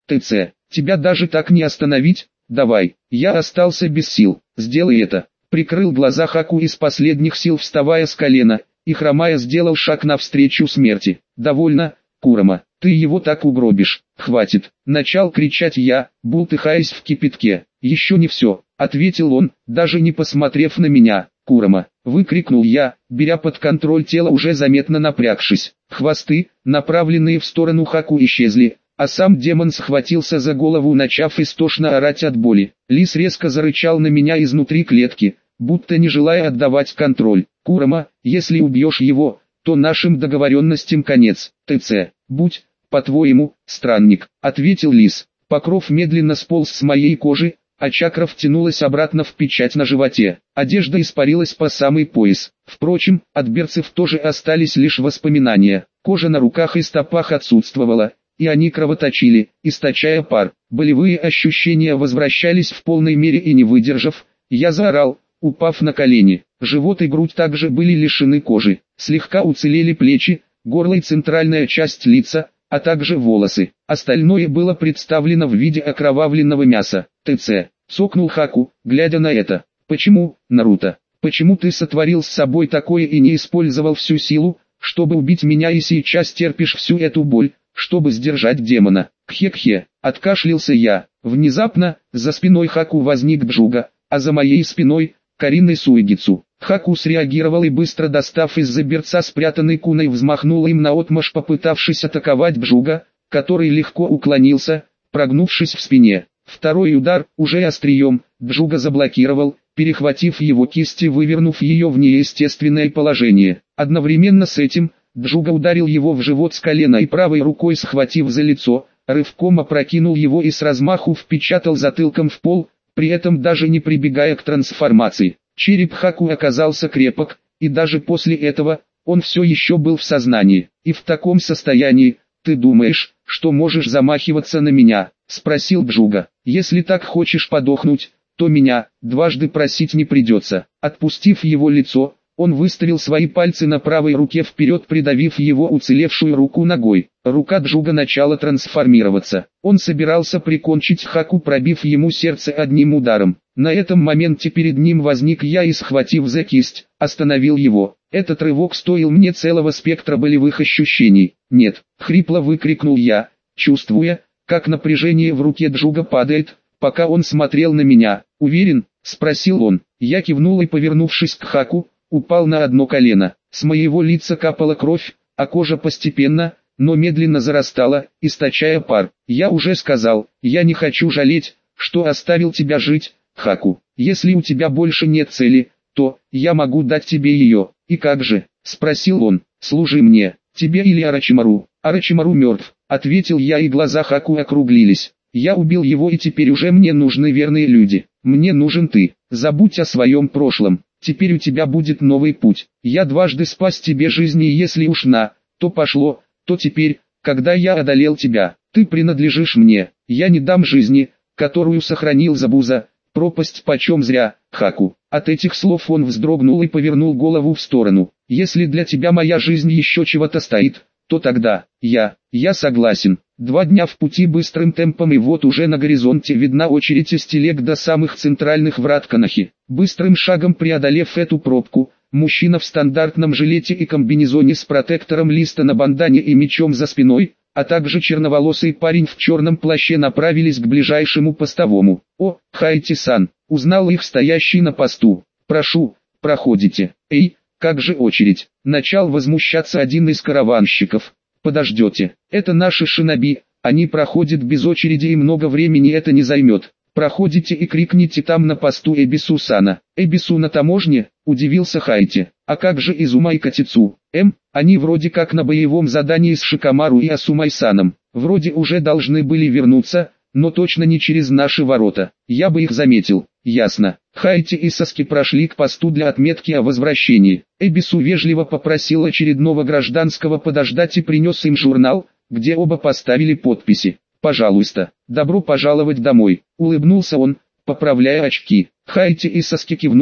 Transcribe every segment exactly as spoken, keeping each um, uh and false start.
ТЦ, тебя даже так не остановить? Давай. Я остался без сил. Сделай это. Прикрыл глаза Хаку из последних сил, вставая с колена, и хромая сделал шаг навстречу смерти. Довольно, Курама, ты его так угробишь. Хватит. Начал кричать я, бултыхаясь в кипятке. Еще не все, ответил он, даже не посмотрев на меня. Курама, выкрикнул я, беря под контроль тело, уже заметно напрягшись. Хвосты, направленные в сторону Хаку, исчезли, а сам демон схватился за голову, начав истошно орать от боли. Лис резко зарычал на меня изнутри клетки, будто не желая отдавать контроль. Курама, если убьешь его, то нашим договоренностям конец. ТЦ, будь, по-твоему, странник, ответил лис. Покров медленно сполз с моей кожи, а чакра втянулась обратно в печать на животе. Одежда испарилась по самый пояс. Впрочем, от берцев тоже остались лишь воспоминания. Кожа на руках и стопах отсутствовала, и они кровоточили, источая пар. Болевые ощущения возвращались в полной мере, и не выдержав, я заорал, упав на колени. Живот и грудь также были лишены кожи. Слегка уцелели плечи, горло и центральная часть лица, а также волосы. Остальное было представлено в виде окровавленного мяса. ТЦ, цокнул Хаку, глядя на это. Почему, Наруто, почему ты сотворил с собой такое и не использовал всю силу, чтобы убить меня, и сейчас терпишь всю эту боль, чтобы сдержать демона? Кхе-кхе, откашлялся я. Внезапно, за спиной Хаку возник Джуга, а за моей спиной — Карина Суэгицу. Хаку среагировал и, быстро достав из-за берца спрятанный куной, взмахнул им наотмашь, попытавшись атаковать Джуга, который легко уклонился, прогнувшись в спине. Второй удар, уже острием, Джуга заблокировал, перехватив его кисть и вывернув ее в неестественное положение. Одновременно с этим, Джуга ударил его в живот с колена и, правой рукой схватив за лицо, рывком опрокинул его и с размаху впечатал затылком в пол, при этом даже не прибегая к трансформации. Череп Хаку оказался крепок, и даже после этого, он все еще был в сознании. И в таком состоянии, ты думаешь, что можешь замахиваться на меня? Спросил Джуга. Если так хочешь подохнуть, то меня дважды просить не придется. Отпустив его лицо, он выставил свои пальцы на правой руке вперед, придавив его уцелевшую руку ногой. Рука Джуга начала трансформироваться. Он собирался прикончить Хаку, пробив ему сердце одним ударом. На этом моменте перед ним возник я и, схватив за кисть, остановил его. Этот рывок стоил мне целого спектра болевых ощущений. «Нет!» — хрипло выкрикнул я, чувствуя, как напряжение в руке Джуга падает, пока он смотрел на меня. «Уверен?» — спросил он. Я кивнул и, повернувшись к Хаку, упал на одно колено. С моего лица капала кровь, а кожа постепенно, но медленно зарастала, источая пар. Я уже сказал, я не хочу жалеть, что оставил тебя жить, Хаку. Если у тебя больше нет цели, то я могу дать тебе ее. И как же? Спросил он. Служи мне, тебе или Орочимару? Орочимару мертв, ответил я, и глаза Хаку округлились. Я убил его, и теперь уже мне нужны верные люди. Мне нужен ты. Забудь о своем прошлом. Теперь у тебя будет новый путь. Я дважды спас тебе жизни, и если уж на то пошло, то теперь, когда я одолел тебя, ты принадлежишь мне. Я не дам жизни, которую сохранил Забуза, пропасть почем зря, Хаку. От этих слов он вздрогнул и повернул голову в сторону. Если для тебя моя жизнь еще чего-то стоит, то тогда, я, я согласен. Два дня в пути быстрым темпом, и вот уже на горизонте видна очередь из телег до самых центральных врат Канахи. Быстрым шагом преодолев эту пробку, мужчина в стандартном жилете и комбинезоне с протектором листа на бандане и мечом за спиной, а также черноволосый парень в черном плаще направились к ближайшему постовому. «О, Хайти-сан!» — узнал их стоящий на посту. «Прошу, проходите». «Эй, как же очередь?» — начал возмущаться один из караванщиков. «Подождете, это наши шиноби, они проходят без очереди, и много времени это не займет. Проходите и крикните там на посту Эбису-сана». «Эбису на таможне?» — удивился Хайти. «А как же Изума и Катицу?» «Эм, они вроде как на боевом задании с Шикамару и Асумай-саном. Вроде уже должны были вернуться, но точно не через наши ворота. Я бы их заметил». «Ясно». Хайти и Саски прошли к посту для отметки о возвращении. Эбису вежливо попросил очередного гражданского подождать и принес им журнал, где оба поставили подписи. «Пожалуйста, добро пожаловать домой», — улыбнулся он, поправляя очки. Хайти и Саски кивнули,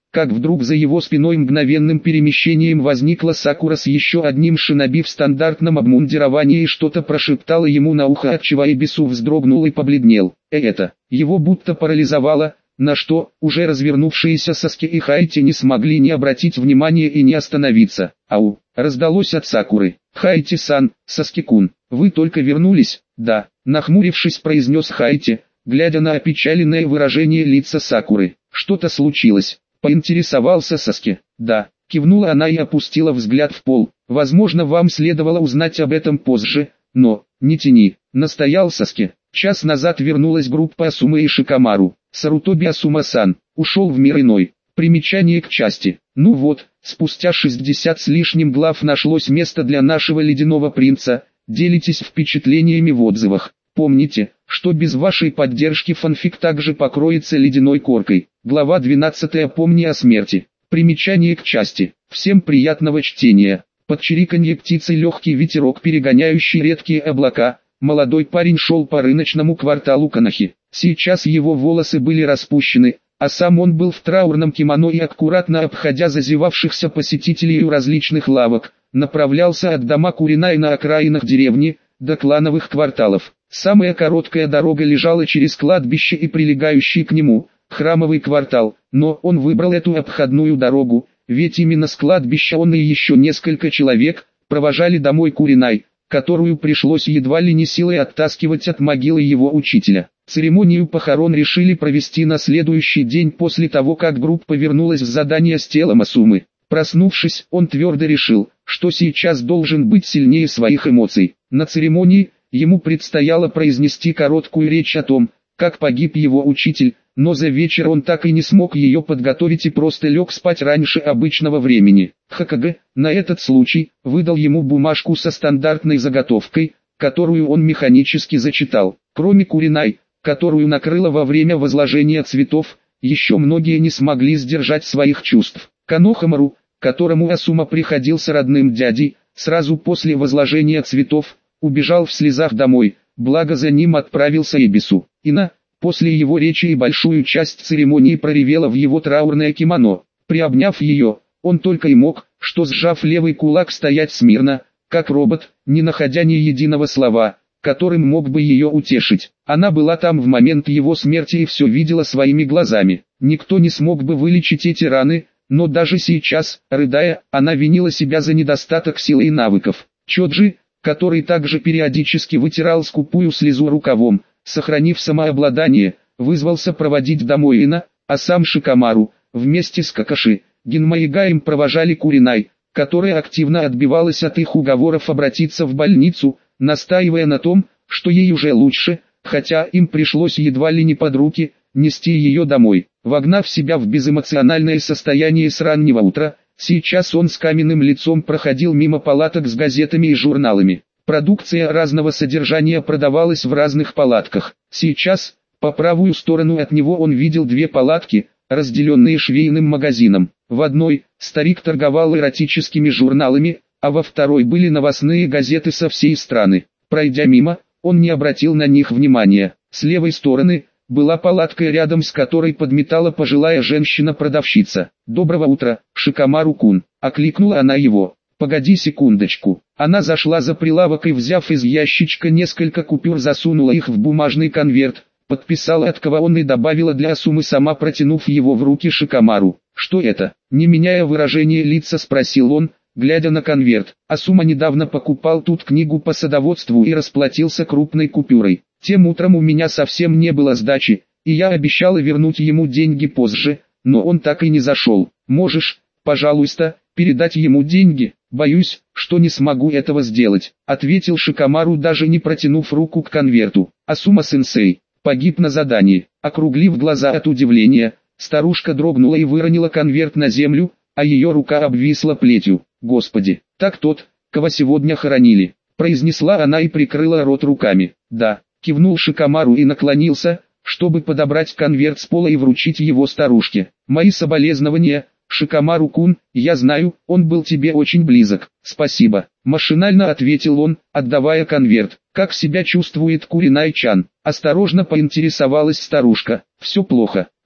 как вдруг за его спиной мгновенным перемещением возникла Сакура с еще одним шиноби в стандартном обмундировании и что-то прошептала ему на ухо, отчего Эбису вздрогнул и побледнел. Э это, его будто парализовало, на что уже развернувшиеся Саски и Хайти не смогли ни обратить внимания и не остановиться. «Ау!» раздалось от Сакуры. «Хайти-сан, Саски-кун, вы только вернулись?» «Да», нахмурившись, произнес Хайти, глядя на опечаленное выражение лица Сакуры. «Что-то случилось?» поинтересовался Саски. «Да», кивнула она и опустила взгляд в пол. «Возможно, вам следовало узнать об этом позже, но...» «Не тяни», настоял Саски. Час назад вернулась группа Асумы и Шикамару. Сарутоби Асума-сан ушел в мир иной. Примечание к части. Ну вот, спустя шестьдесят с лишним глав нашлось место для нашего ледяного принца. Делитесь впечатлениями в отзывах. Помните, что без вашей поддержки фанфик также покроется ледяной коркой. Глава двенадцатая. Помни о смерти. Примечание к части. Всем приятного чтения. Под чириканье птицы легкий ветерок, перегоняющий редкие облака. Молодой парень шел по рыночному кварталу Канахи. Сейчас его волосы были распущены, а сам он был в траурном кимоно и, аккуратно обходя зазевавшихся посетителей у различных лавок, направлялся от дома Куринай на окраинах деревни, до клановых кварталов. Самая короткая дорога лежала через кладбище и прилегающий к нему, храмовый квартал, но он выбрал эту обходную дорогу, ведь именно с кладбища он и еще несколько человек провожали домой Куринай, которую пришлось едва ли не силой оттаскивать от могилы его учителя. Церемонию похорон решили провести на следующий день после того, как группа вернулась с задания с телом Асумы. Проснувшись, он твердо решил, что сейчас должен быть сильнее своих эмоций. На церемонии ему предстояло произнести короткую речь о том, как погиб его учитель, но за вечер он так и не смог ее подготовить и просто лег спать раньше обычного времени. Хокage на этот случай выдал ему бумажку со стандартной заготовкой, которую он механически зачитал. Кроме Куринай, которую накрыло во время возложения цветов, еще многие не смогли сдержать своих чувств. Канохамару, которому Асума приходился родным дядей, сразу после возложения цветов, убежал в слезах домой, благо за ним отправился Эбису. Ина, после его речи и большую часть церемонии проревела в его траурное кимоно. Приобняв ее, он только и мог, что сжав левый кулак, стоять смирно, как робот, не находя ни единого слова, которым мог бы ее утешить. Она была там в момент его смерти и все видела своими глазами. Никто не смог бы вылечить эти раны, но даже сейчас, рыдая, она винила себя за недостаток силы и навыков. Чоджи, который также периодически вытирал скупую слезу рукавом, сохранив самообладание, вызвался проводить домой Ина, а сам Шикамару, вместе с Какаши, Гинма и Гаем провожали Куринай, которая активно отбивалась от их уговоров обратиться в больницу, настаивая на том, что ей уже лучше, хотя им пришлось едва ли не под руки нести ее домой. Вогнав себя в безэмоциональное состояние с раннего утра, сейчас он с каменным лицом проходил мимо палаток с газетами и журналами. Продукция разного содержания продавалась в разных палатках. Сейчас, по правую сторону от него он видел две палатки, разделенные швейным магазином. В одной старик торговал эротическими журналами, а во второй были новостные газеты со всей страны. Пройдя мимо, он не обратил на них внимания. С левой стороны была палатка, рядом с которой подметала пожилая женщина-продавщица. «Доброго утра, Шикамару-кун», — окликнула она его. «Погоди секундочку». Она зашла за прилавок и, взяв из ящичка несколько купюр, засунула их в бумажный конверт, подписала от кого он и добавила для Асумы, сама протянув его в руки Шикамару. «Что это?» — не меняя выражения лица, спросил он, глядя на конверт. Асума недавно покупал тут книгу по садоводству и расплатился крупной купюрой. Тем утром у меня совсем не было сдачи, и я обещала вернуть ему деньги позже, но он так и не зашел. Можешь, пожалуйста, передать ему деньги? Боюсь, что не смогу этого сделать, ответил Шикамару, даже не протянув руку к конверту. Асума-сенсей погиб на задании. Округлив глаза от удивления, старушка дрогнула и выронила конверт на землю, а ее рука обвисла плетью. «Господи, так тот, кого сегодня хоронили», произнесла она и прикрыла рот руками. «Да», кивнул Шикамару и наклонился, чтобы подобрать конверт с пола и вручить его старушке. «Мои соболезнования, Шикамару-кун, я знаю, он был тебе очень близок». «Спасибо», машинально ответил он, отдавая конверт. «Как себя чувствует Куринай-чан?» Осторожно поинтересовалась старушка. «Все плохо»,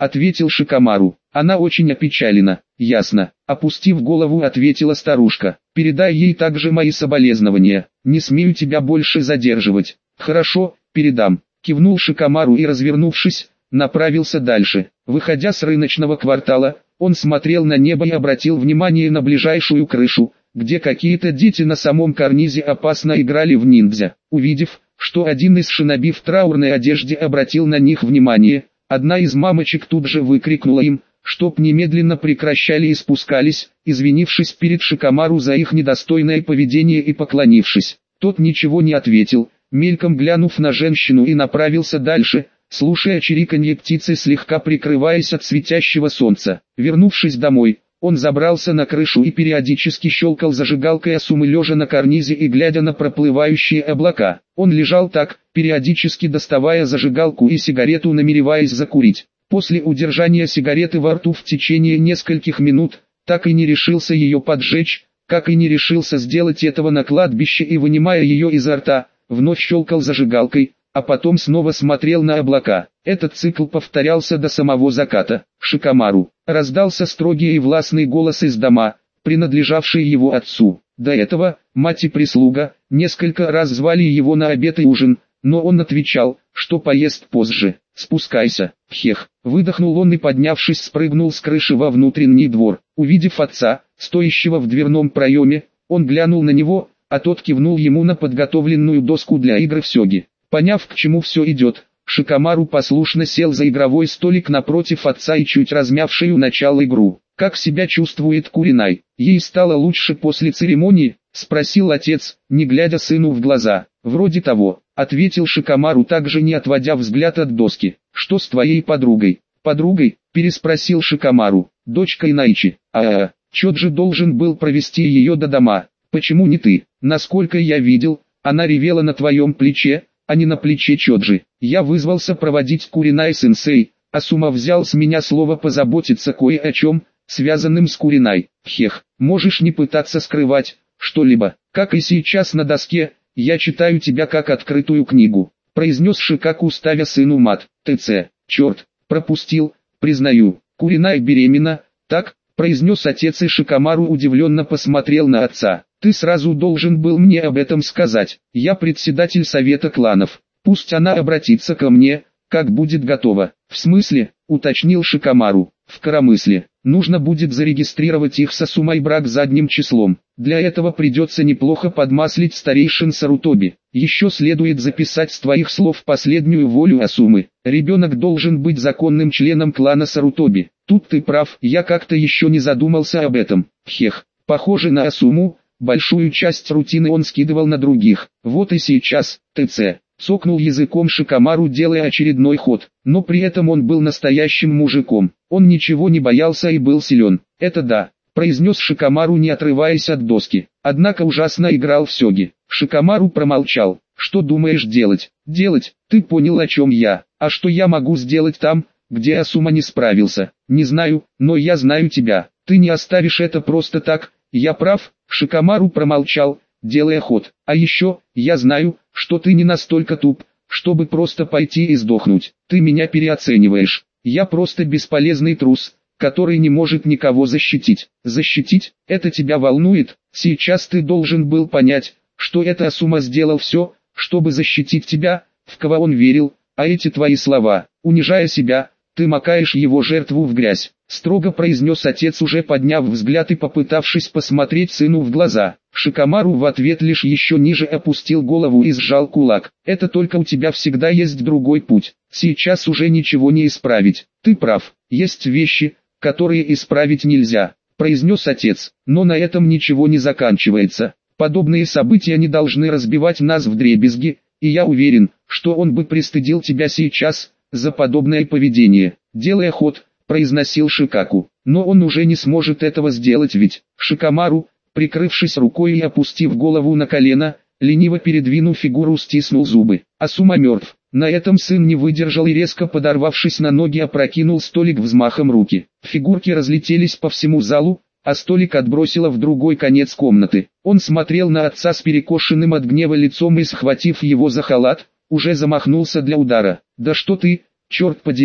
ответил Шикомару. Она очень опечалена. Ясно. Опустив голову, ответила старушка. Передай ей также мои соболезнования. Не смею тебя больше задерживать. Хорошо, передам. Кивнул Шикомару и, развернувшись, направился дальше. Выходя с рыночного квартала, он смотрел на небо и обратил внимание на ближайшую крышу, где какие-то дети на самом карнизе опасно играли в ниндзя. Увидев, что один из шиноби в траурной одежде обратил на них внимание, одна из мамочек тут же выкрикнула им, чтоб немедленно прекращали и спускались, извинившись перед Шикомару за их недостойное поведение и поклонившись. Тот ничего не ответил, мельком глянув на женщину, и направился дальше, слушая чириканье птицы, слегка прикрываясь от светящего солнца. Вернувшись домой, он забрался на крышу и периодически щелкал зажигалкой Асумы, лежа на карнизе и глядя на проплывающие облака. Он лежал так, периодически доставая зажигалку и сигарету, намереваясь закурить. После удержания сигареты во рту в течение нескольких минут, так и не решился ее поджечь, как и не решился сделать этого на кладбище, и, вынимая ее изо рта, вновь щелкал зажигалкой, а потом снова смотрел на облака. Этот цикл повторялся до самого заката. Шикомару. Раздался строгий и властный голос из дома, принадлежавший его отцу. До этого, мать и прислуга, несколько раз звали его на обед и ужин, но он отвечал, что поест позже. «Спускайся, хех!» Выдохнул он и, поднявшись, спрыгнул с крыши во внутренний двор. Увидев отца, стоящего в дверном проеме, он глянул на него, а тот кивнул ему на подготовленную доску для игр в сёги. Поняв, к чему все идет, Шикомару послушно сел за игровой столик напротив отца и, чуть размяв шею, начал игру. «Как себя чувствует Куринай? Ей стало лучше после церемонии?» — спросил отец, не глядя сыну в глаза. «Вроде того», — ответил Шикомару, также не отводя взгляд от доски. «Что с твоей подругой?» «Подругой?» — переспросил Шикомару. «Дочкой Найчи. А-а-а, Чоджи должен был провести ее до дома. Почему не ты? Насколько я видел, она ревела на твоем плече, а не на плече Чоджи. Я вызвался проводить Куринай-сенсей, а Сума взял с меня слово позаботиться кое о чем, связанным с Куринай. Хех, можешь не пытаться скрывать что-либо. Как и сейчас на доске, я читаю тебя как открытую книгу», — произнес Шикаку, ставя сыну мат. «ТЦ, черт, пропустил, признаю, Куринай беременна, так?» — произнес отец, и Шикомару удивленно посмотрел на отца. «Ты сразу должен был мне об этом сказать. Я председатель совета кланов. Пусть она обратится ко мне, как будет готова». «В смысле?» — уточнил Шикомару. «В коромысле. Нужно будет зарегистрировать их с Асумой брак задним числом. Для этого придется неплохо подмаслить старейшин Сарутоби. Еще следует записать с твоих слов последнюю волю Асумы. Ребенок должен быть законным членом клана Сарутоби. Тут ты прав, я как-то еще не задумался об этом. Хех, похоже на Асуму». Большую часть рутины он скидывал на других. Вот и сейчас, ТЦ, цокнул языком Шикомару, делая очередной ход. Но при этом он был настоящим мужиком. Он ничего не боялся и был силен. «Это да», произнес Шикомару, не отрываясь от доски. Однако ужасно играл в сёги. Шикомару промолчал. «Что думаешь делать?» «Делать? Ты понял, о чем я. А что я могу сделать там, где Асума не справился? Не знаю, но я знаю тебя. Ты не оставишь это просто так. Я прав?» Шикомару промолчал, делая ход. «А еще, я знаю, что ты не настолько туп, чтобы просто пойти и сдохнуть. Ты меня переоцениваешь. Я просто бесполезный трус, который не может никого защитить». «Защитить? Это тебя волнует? Сейчас ты должен был понять, что это Асума сделал все, чтобы защитить тебя, в кого он верил, а эти твои слова, унижая себя, ты макаешь его жертву в грязь», — строго произнес отец, уже подняв взгляд и попытавшись посмотреть сыну в глаза. Шикомару в ответ лишь еще ниже опустил голову и сжал кулак. «Это только у тебя всегда есть другой путь. Сейчас уже ничего не исправить. Ты прав, есть вещи, которые исправить нельзя», — произнес отец. «Но на этом ничего не заканчивается. Подобные события не должны разбивать нас вдребезги, и я уверен, что он бы пристыдил тебя сейчас за подобное поведение». Делая ход, произносил Шикаку. «Но он уже не сможет этого сделать, ведь...» Шикомару, прикрывшись рукой и опустив голову на колено, лениво передвинув фигуру, стиснул зубы. Асума мертв. На этом сын не выдержал и, резко подорвавшись на ноги, опрокинул столик взмахом руки. Фигурки разлетелись по всему залу, а столик отбросило в другой конец комнаты. Он смотрел на отца с перекошенным от гнева лицом и, схватив его за халат, уже замахнулся для удара. «Да что ты, черт подери!»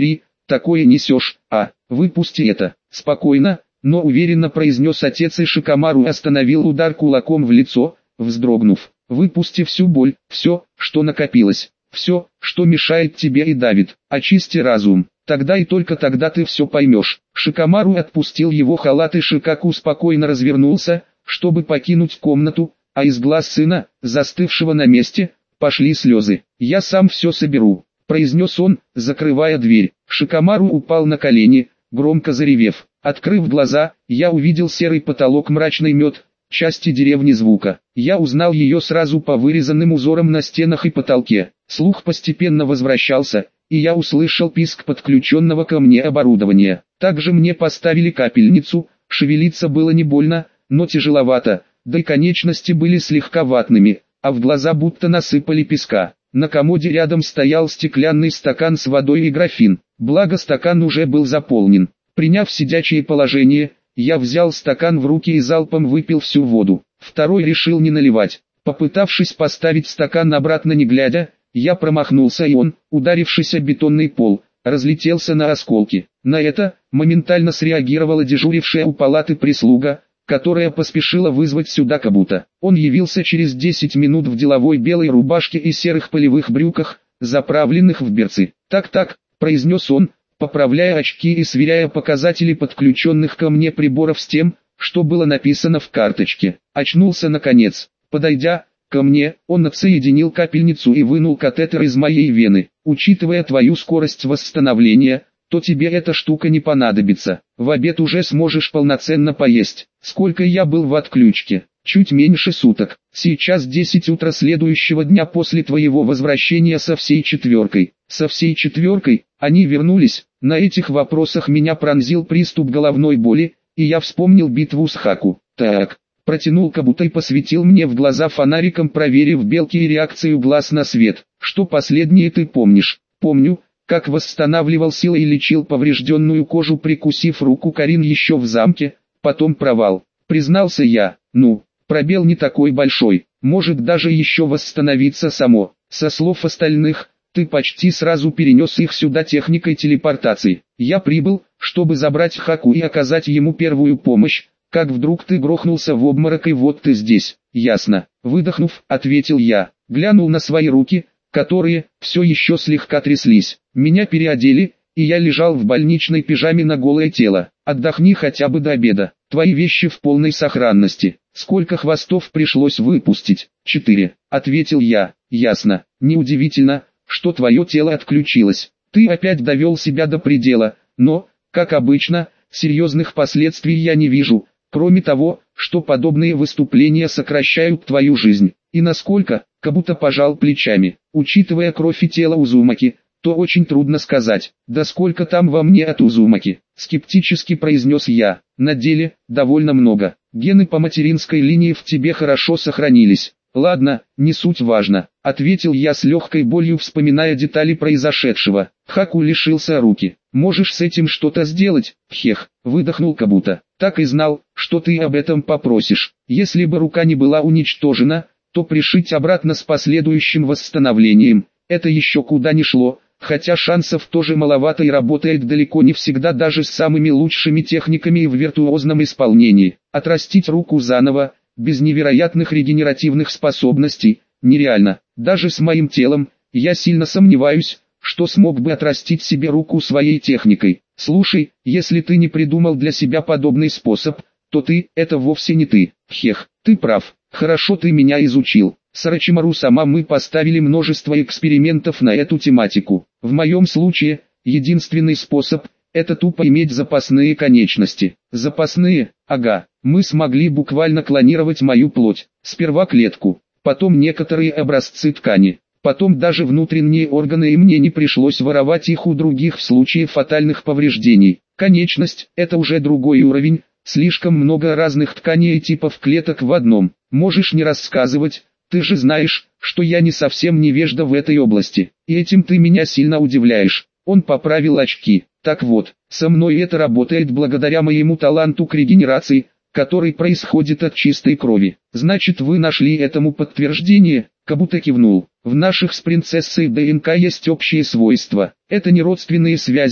такое несешь, а, выпусти это, спокойно, но уверенно произнес отец, и Шикомару остановил удар кулаком в лицо, вздрогнув. Выпусти всю боль, все, что накопилось, все, что мешает тебе и давит, очисти разум, тогда и только тогда ты все поймешь. Шикомару отпустил его халат, и Шикаку спокойно развернулся, чтобы покинуть комнату, а из глаз сына, застывшего на месте, пошли слезы. «Я сам все соберу», — произнес он, закрывая дверь. Шикомару упал на колени, громко заревев. Открыв глаза, я увидел серый потолок, мрачный мед, части деревни звука. Я узнал ее сразу по вырезанным узорам на стенах и потолке. Слух постепенно возвращался, и я услышал писк подключенного ко мне оборудования. Также мне поставили капельницу, шевелиться было не больно, но тяжеловато, да и конечности были слегка ватными, а в глаза будто насыпали песка. На комоде рядом стоял стеклянный стакан с водой и графин, благо стакан уже был заполнен. Приняв сидячее положение, я взял стакан в руки и залпом выпил всю воду. Второй решил не наливать. Попытавшись поставить стакан обратно не глядя, я промахнулся, и он, ударившись о бетонный пол, разлетелся на осколки. На это моментально среагировала дежурившая у палаты прислуга, которая поспешила вызвать сюда Кабута. Он явился через десять минут в деловой белой рубашке и серых полевых брюках, заправленных в берцы. «Так-так», — произнес он, поправляя очки и сверяя показатели подключенных ко мне приборов с тем, что было написано в карточке. Очнулся наконец. Подойдя ко мне, он отсоединил капельницу и вынул катетер из моей вены. «Учитывая твою скорость восстановления, то тебе эта штука не понадобится. В обед уже сможешь полноценно поесть». Сколько я был в отключке? Чуть меньше суток. Сейчас десять утра следующего дня после твоего возвращения со всей четверкой. Со всей четверкой? Они вернулись? На этих вопросах меня пронзил приступ головной боли, и я вспомнил битву с Хаку. Так, протянул Кабута и посветил мне в глаза фонариком, проверив белки и реакцию глаз на свет. Что последнее ты помнишь? Помню, как восстанавливал силы и лечил поврежденную кожу, прикусив руку Карин еще в замке, потом провал. Признался я, ну, пробел не такой большой, может даже еще восстановиться само. Со слов остальных, ты почти сразу перенес их сюда техникой телепортации. Я прибыл, чтобы забрать Хаку и оказать ему первую помощь, как вдруг ты грохнулся в обморок, и вот ты здесь. Ясно. Выдохнув, ответил я, глянул на свои руки, которые все еще слегка тряслись. Меня переодели, и я лежал в больничной пижаме на голое тело. Отдохни хотя бы до обеда. Твои вещи в полной сохранности. Сколько хвостов пришлось выпустить? Четыре, ответил я. Ясно. Неудивительно, что твое тело отключилось. Ты опять довел себя до предела, но, как обычно, серьезных последствий я не вижу, кроме того, что подобные выступления сокращают твою жизнь. И насколько, Кабута пожал плечами. Учитывая кровь и тело Узумаки, то очень трудно сказать, да сколько там во мне от Узумаки, скептически произнес я. На деле, довольно много. Гены по материнской линии в тебе хорошо сохранились. Ладно, не суть важно, ответил я с легкой болью, вспоминая детали произошедшего. Хаку лишился руки. Можешь с этим что-то сделать? Хех, выдохнул Кабута. Так и знал, что ты об этом попросишь. Если бы рука не была уничтожена, то пришить обратно с последующим восстановлением, это еще куда ни шло. Хотя шансов тоже маловато и работает далеко не всегда даже с самыми лучшими техниками и в виртуозном исполнении. Отрастить руку заново, без невероятных регенеративных способностей, нереально. Даже с моим телом, я сильно сомневаюсь, что смог бы отрастить себе руку своей техникой. Слушай, если ты не придумал для себя подобный способ, то ты, это вовсе не ты. Хех, ты прав, хорошо ты меня изучил. С Орочимару-сама мы поставили множество экспериментов на эту тематику. В моем случае, единственный способ – это тупо иметь запасные конечности. Запасные? Ага, мы смогли буквально клонировать мою плоть. Сперва клетку, потом некоторые образцы ткани, потом даже внутренние органы, и мне не пришлось воровать их у других в случае фатальных повреждений. Конечность – это уже другой уровень, слишком много разных тканей и типов клеток в одном. Можешь не рассказывать. Ты же знаешь, что я не совсем невежда в этой области, и этим ты меня сильно удивляешь. Он поправил очки. Так вот, со мной это работает благодаря моему таланту к регенерации, который происходит от чистой крови. Значит, вы нашли этому подтверждение? Кабута кивнул. В наших с принцессой ДНК есть общие свойства. Это не родственные связи,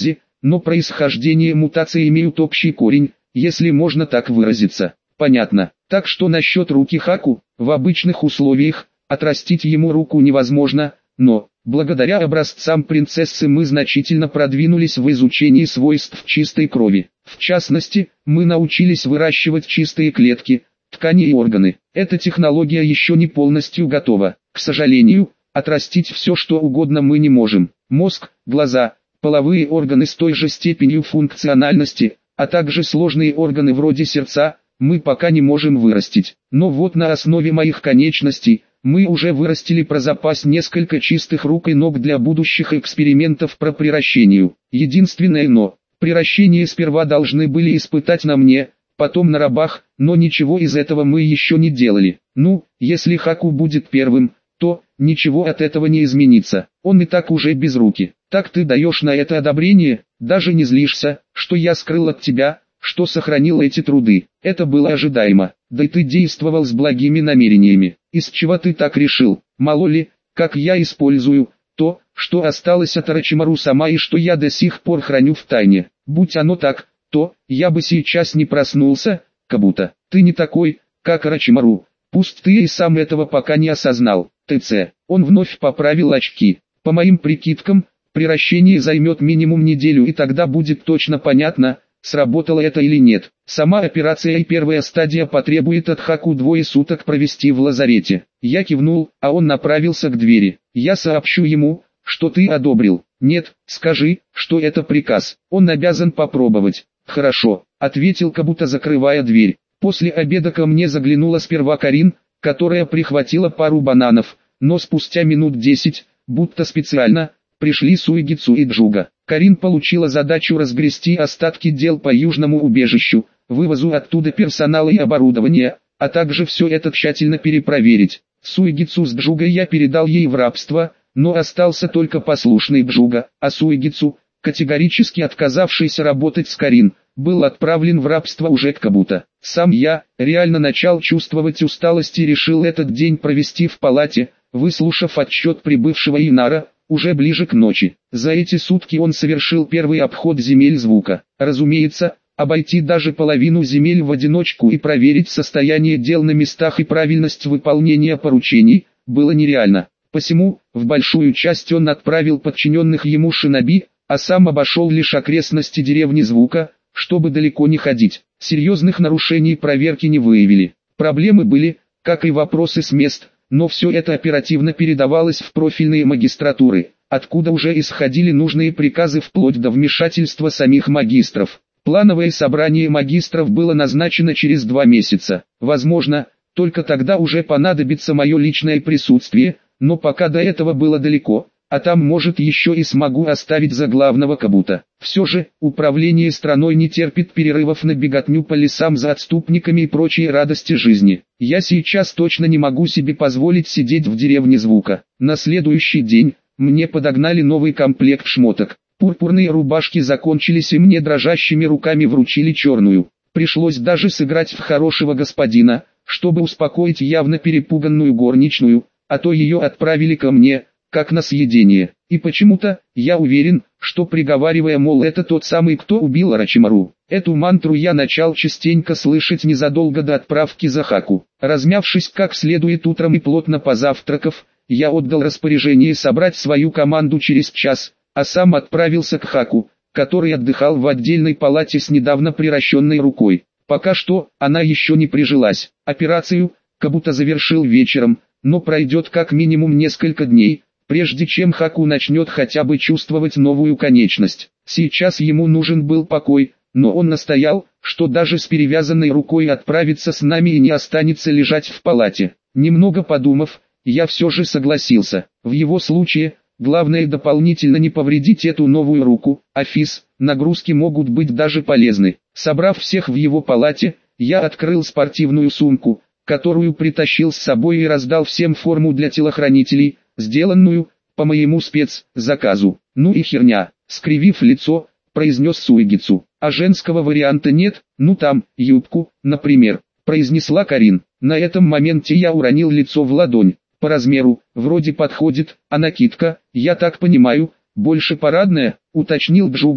но происхождение мутации имеют общий корень, если можно так выразиться. Понятно. Так что насчет руки Хаку, в обычных условиях, отрастить ему руку невозможно, но, благодаря образцам принцессы мы значительно продвинулись в изучении свойств чистой крови. В частности, мы научились выращивать чистые клетки, ткани и органы. Эта технология еще не полностью готова. К сожалению, отрастить все что угодно мы не можем. Мозг, глаза, половые органы с той же степенью функциональности, а также сложные органы вроде сердца, мы пока не можем вырастить. Но вот на основе моих конечностей, мы уже вырастили про запас несколько чистых рук и ног для будущих экспериментов по приращению. Единственное но, приращение сперва должны были испытать на мне, потом на рабах, но ничего из этого мы еще не делали. Ну, если Хаку будет первым, то ничего от этого не изменится, он и так уже без руки. Так ты даешь на это одобрение, даже не злишься, что я скрыл от тебя, что сохранил эти труды. Это было ожидаемо, да и ты действовал с благими намерениями. Из чего ты так решил? Мало ли, как я использую то, что осталось от Орочимару сама и что я до сих пор храню в тайне. Будь оно так, то я бы сейчас не проснулся, Кабуто. Ты не такой, как Орочимару. Пусть ты и сам этого пока не осознал. ТЦ. Он вновь поправил очки. По моим прикидкам, приращение займет минимум неделю, и тогда будет точно понятно, сработало это или нет. Сама операция и первая стадия потребует от Хаку двое суток провести в лазарете. Я кивнул, а он направился к двери. Я сообщу ему, что ты одобрил. Нет, скажи, что это приказ. Он обязан попробовать. Хорошо, ответил Кабуто, закрывая дверь. После обеда ко мне заглянула сперва Карин, которая прихватила пару бананов, но спустя минут десять, будто специально, пришли Суигицу и Джуга. Карин получила задачу разгрести остатки дел по южному убежищу, вывозу оттуда персонала и оборудования, а также все это тщательно перепроверить. Суигицу с Джугой я передал ей в рабство, но остался только послушный Джуга, а Суигицу, категорически отказавшийся работать с Карин, был отправлен в рабство уже к Кабуто. Сам я, реально начал чувствовать усталость и решил этот день провести в палате, выслушав отчет прибывшего Инара, уже ближе к ночи. За эти сутки он совершил первый обход земель звука. Разумеется, обойти даже половину земель в одиночку и проверить состояние дел на местах и правильность выполнения поручений, было нереально. Посему, в большую часть он отправил подчиненных ему шиноби, а сам обошел лишь окрестности деревни звука, чтобы далеко не ходить. Серьезных нарушений проверки не выявили. Проблемы были, как и вопросы с мест, но все это оперативно передавалось в профильные магистратуры, откуда уже исходили нужные приказы вплоть до вмешательства самих магистров. Плановое собрание магистров было назначено через два месяца. Возможно, только тогда уже понадобится мое личное присутствие, но пока до этого было далеко, а там может еще и смогу оставить за главного Кабуто. Все же, управление страной не терпит перерывов на беготню по лесам за отступниками и прочие радости жизни. Я сейчас точно не могу себе позволить сидеть в деревне звука. На следующий день, мне подогнали новый комплект шмоток. Пурпурные рубашки закончились и мне дрожащими руками вручили черную. Пришлось даже сыграть в хорошего господина, чтобы успокоить явно перепуганную горничную, а то ее отправили ко мне, как на съедение. И почему-то, я уверен, что приговаривая, мол, это тот самый, кто убил Орочимару. Эту мантру я начал частенько слышать незадолго до отправки за Хаку. Размявшись как следует утром и плотно позавтракав, я отдал распоряжение собрать свою команду через час, а сам отправился к Хаку, который отдыхал в отдельной палате с недавно приращенной рукой. Пока что, она еще не прижилась. Операцию, Кабуто завершил вечером, но пройдет как минимум несколько дней, прежде чем Хаку начнет хотя бы чувствовать новую конечность. Сейчас ему нужен был покой, но он настоял, что даже с перевязанной рукой отправится с нами и не останется лежать в палате. Немного подумав, я все же согласился. В его случае, главное дополнительно не повредить эту новую руку, а физ, нагрузки могут быть даже полезны. Собрав всех в его палате, я открыл спортивную сумку, которую притащил с собой и раздал всем форму для телохранителей, сделанную, по моему спецзаказу. Ну и херня, скривив лицо, произнес Суигицу. А женского варианта нет, ну там, юбку, например, произнесла Карин. На этом моменте я уронил лицо в ладонь. По размеру, вроде подходит, а накидка, я так понимаю, больше парадная, уточнил Джуга,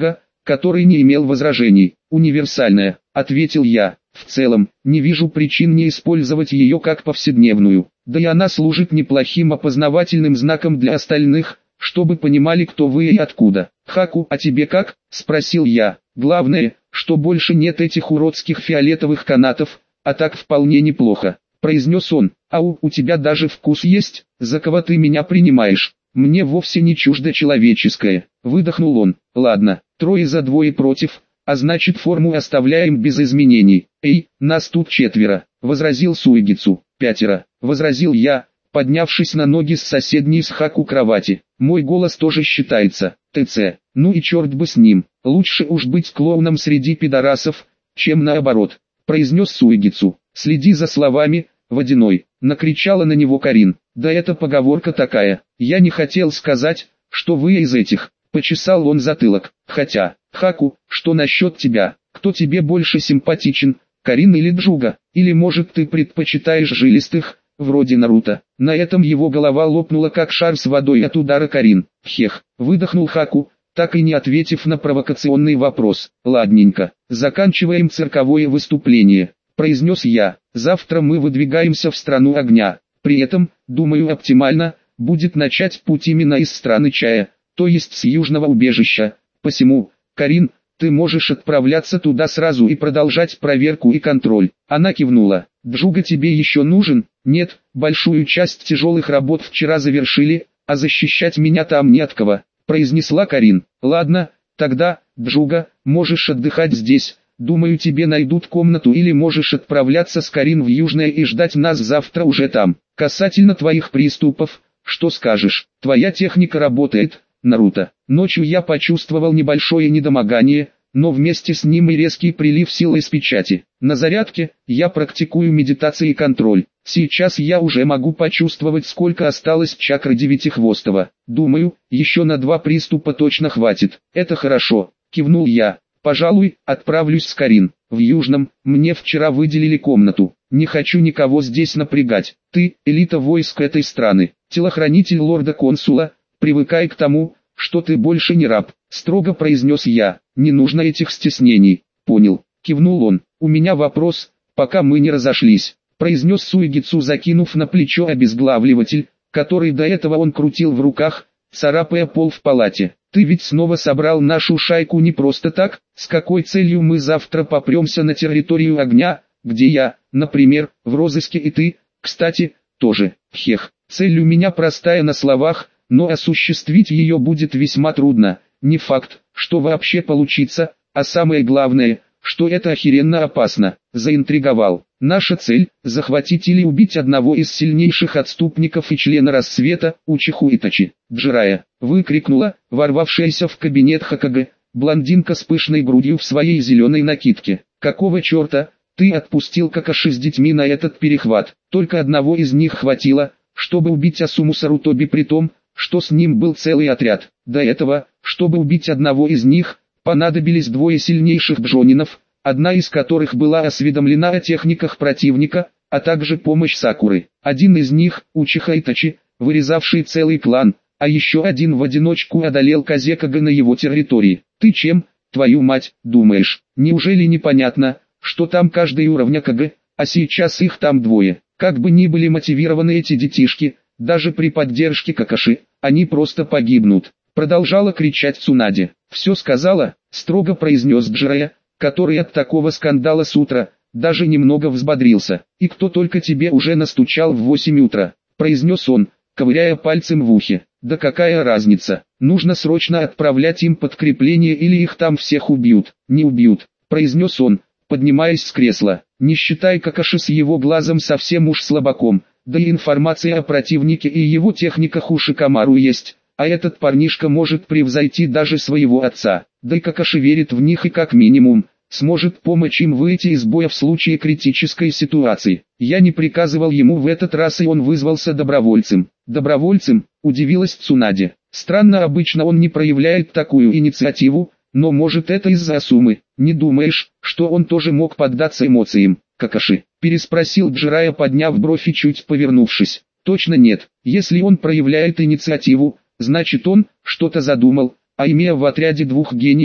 который не имел возражений. «Универсальная», — ответил я. «В целом, не вижу причин не использовать ее как повседневную. Да и она служит неплохим опознавательным знаком для остальных, чтобы понимали, кто вы и откуда». «Хаку, а тебе как?» — спросил я. «Главное, что больше нет этих уродских фиолетовых канатов, а так вполне неплохо», — произнес он. «Ау, у тебя даже вкус есть, за кого ты меня принимаешь? Мне вовсе не чуждо человеческое», — выдохнул он. «Ладно, трое за двое против, а значит форму оставляем без изменений». «Эй, нас тут четверо», — возразил Суигицу. «Пятеро», — возразил я, поднявшись на ноги с соседней с Хаку кровати. «Мой голос тоже считается. ТЦ, ну и черт бы с ним, лучше уж быть клоуном среди пидорасов, чем наоборот», — произнес Суигицу. «Следи за словами, Водяной», — накричала на него Карин. «Да это поговорка такая. Я не хотел сказать, что вы из этих», — почесал он затылок. «Хотя, Хаку, что насчет тебя? Кто тебе больше симпатичен, Карин или Джуга? Или может ты предпочитаешь жилистых, вроде Наруто?» На этом его голова лопнула как шар с водой от удара Карин. «Хех», — выдохнул Хаку, так и не ответив на провокационный вопрос. «Ладненько, заканчиваем цирковое выступление», — произнес я. «Завтра мы выдвигаемся в страну огня. При этом, думаю, оптимально будет начать путь именно из страны чая, то есть с южного убежища. Посему, Карин, ты можешь отправляться туда сразу и продолжать проверку и контроль». Она кивнула. «Джуга тебе еще нужен?» «Нет, большую часть тяжелых работ вчера завершили, а защищать меня там не от кого», — произнесла Карин. «Ладно, тогда, Джуга, можешь отдыхать здесь. Думаю, тебе найдут комнату, или можешь отправляться с Карин в Южное и ждать нас завтра уже там. Касательно твоих приступов, что скажешь? Твоя техника работает, Наруто». Ночью я почувствовал небольшое недомогание, но вместе с ним и резкий прилив сил из печати. На зарядке я практикую медитацию и контроль. Сейчас я уже могу почувствовать, сколько осталось чакры девятихвостого. Думаю, еще на два приступа точно хватит. «Это хорошо», — кивнул я. «Пожалуй, отправлюсь с Карин. В Южном, мне вчера выделили комнату. Не хочу никого здесь напрягать. Ты, элита войск этой страны, телохранитель лорда-консула, привыкай к тому, что ты больше не раб», — строго произнес я. «Не нужно этих стеснений». «Понял», — кивнул он. «У меня вопрос, пока мы не разошлись», — произнес Суигицу, закинув на плечо обезглавливатель, который до этого он крутил в руках, царапая пол в палате. «Ты ведь снова собрал нашу шайку не просто так? С какой целью мы завтра попремся на территорию огня, где я, например, в розыске, и ты, кстати, тоже?» «Хех, цель у меня простая на словах, но осуществить ее будет весьма трудно. Не факт, что вообще получится, а самое главное, что это охеренно опасно», — заинтриговал. «Наша цель — захватить или убить одного из сильнейших отступников и члена Рассвета, Учиху Итачи». «Джирая!» — выкрикнула, ворвавшаяся в кабинет Хокаге, блондинка с пышной грудью в своей зеленой накидке. «Какого черта, ты отпустил Какаши с детьми на этот перехват? Только одного из них хватило, чтобы убить Асуму Сарутоби, при том, что с ним был целый отряд. До этого, чтобы убить одного из них, понадобились двое сильнейших джонинов, одна из которых была осведомлена о техниках противника, а также помощь Сакуры. Один из них, Учиха Итачи, вырезавший целый клан, а еще один в одиночку одолел Казекага на его территории. Ты чем, твою мать, думаешь? Неужели непонятно, что там каждый уровня КГ, а сейчас их там двое? Как бы ни были мотивированы эти детишки, даже при поддержке Какаши, они просто погибнут», — продолжала кричать Цунаде. «Все сказала», — строго произнес Джирая, который от такого скандала с утра даже немного взбодрился. «И кто только тебе уже настучал в восемь утра», — произнес он, ковыряя пальцем в ухе. «Да какая разница, нужно срочно отправлять им подкрепление, или их там всех убьют». «Не убьют», — произнес он, поднимаясь с кресла. «Не считай Какаши с его глазом совсем уж слабаком, да и информация о противнике и его техниках у Шикамару есть, а этот парнишка может превзойти даже своего отца. Да и Какаши верит в них и как минимум сможет помочь им выйти из боя в случае критической ситуации. Я не приказывал ему в этот раз, и он вызвался добровольцем». «Добровольцем?» – удивилась Цунаде. «Странно, обычно он не проявляет такую инициативу, но может это из-за Асумы. Не думаешь, что он тоже мог поддаться эмоциям, Какаши?» – переспросил Джирая, подняв бровь и чуть повернувшись. «Точно нет. Если он проявляет инициативу, значит он что-то задумал, а имея в отряде двух гениев,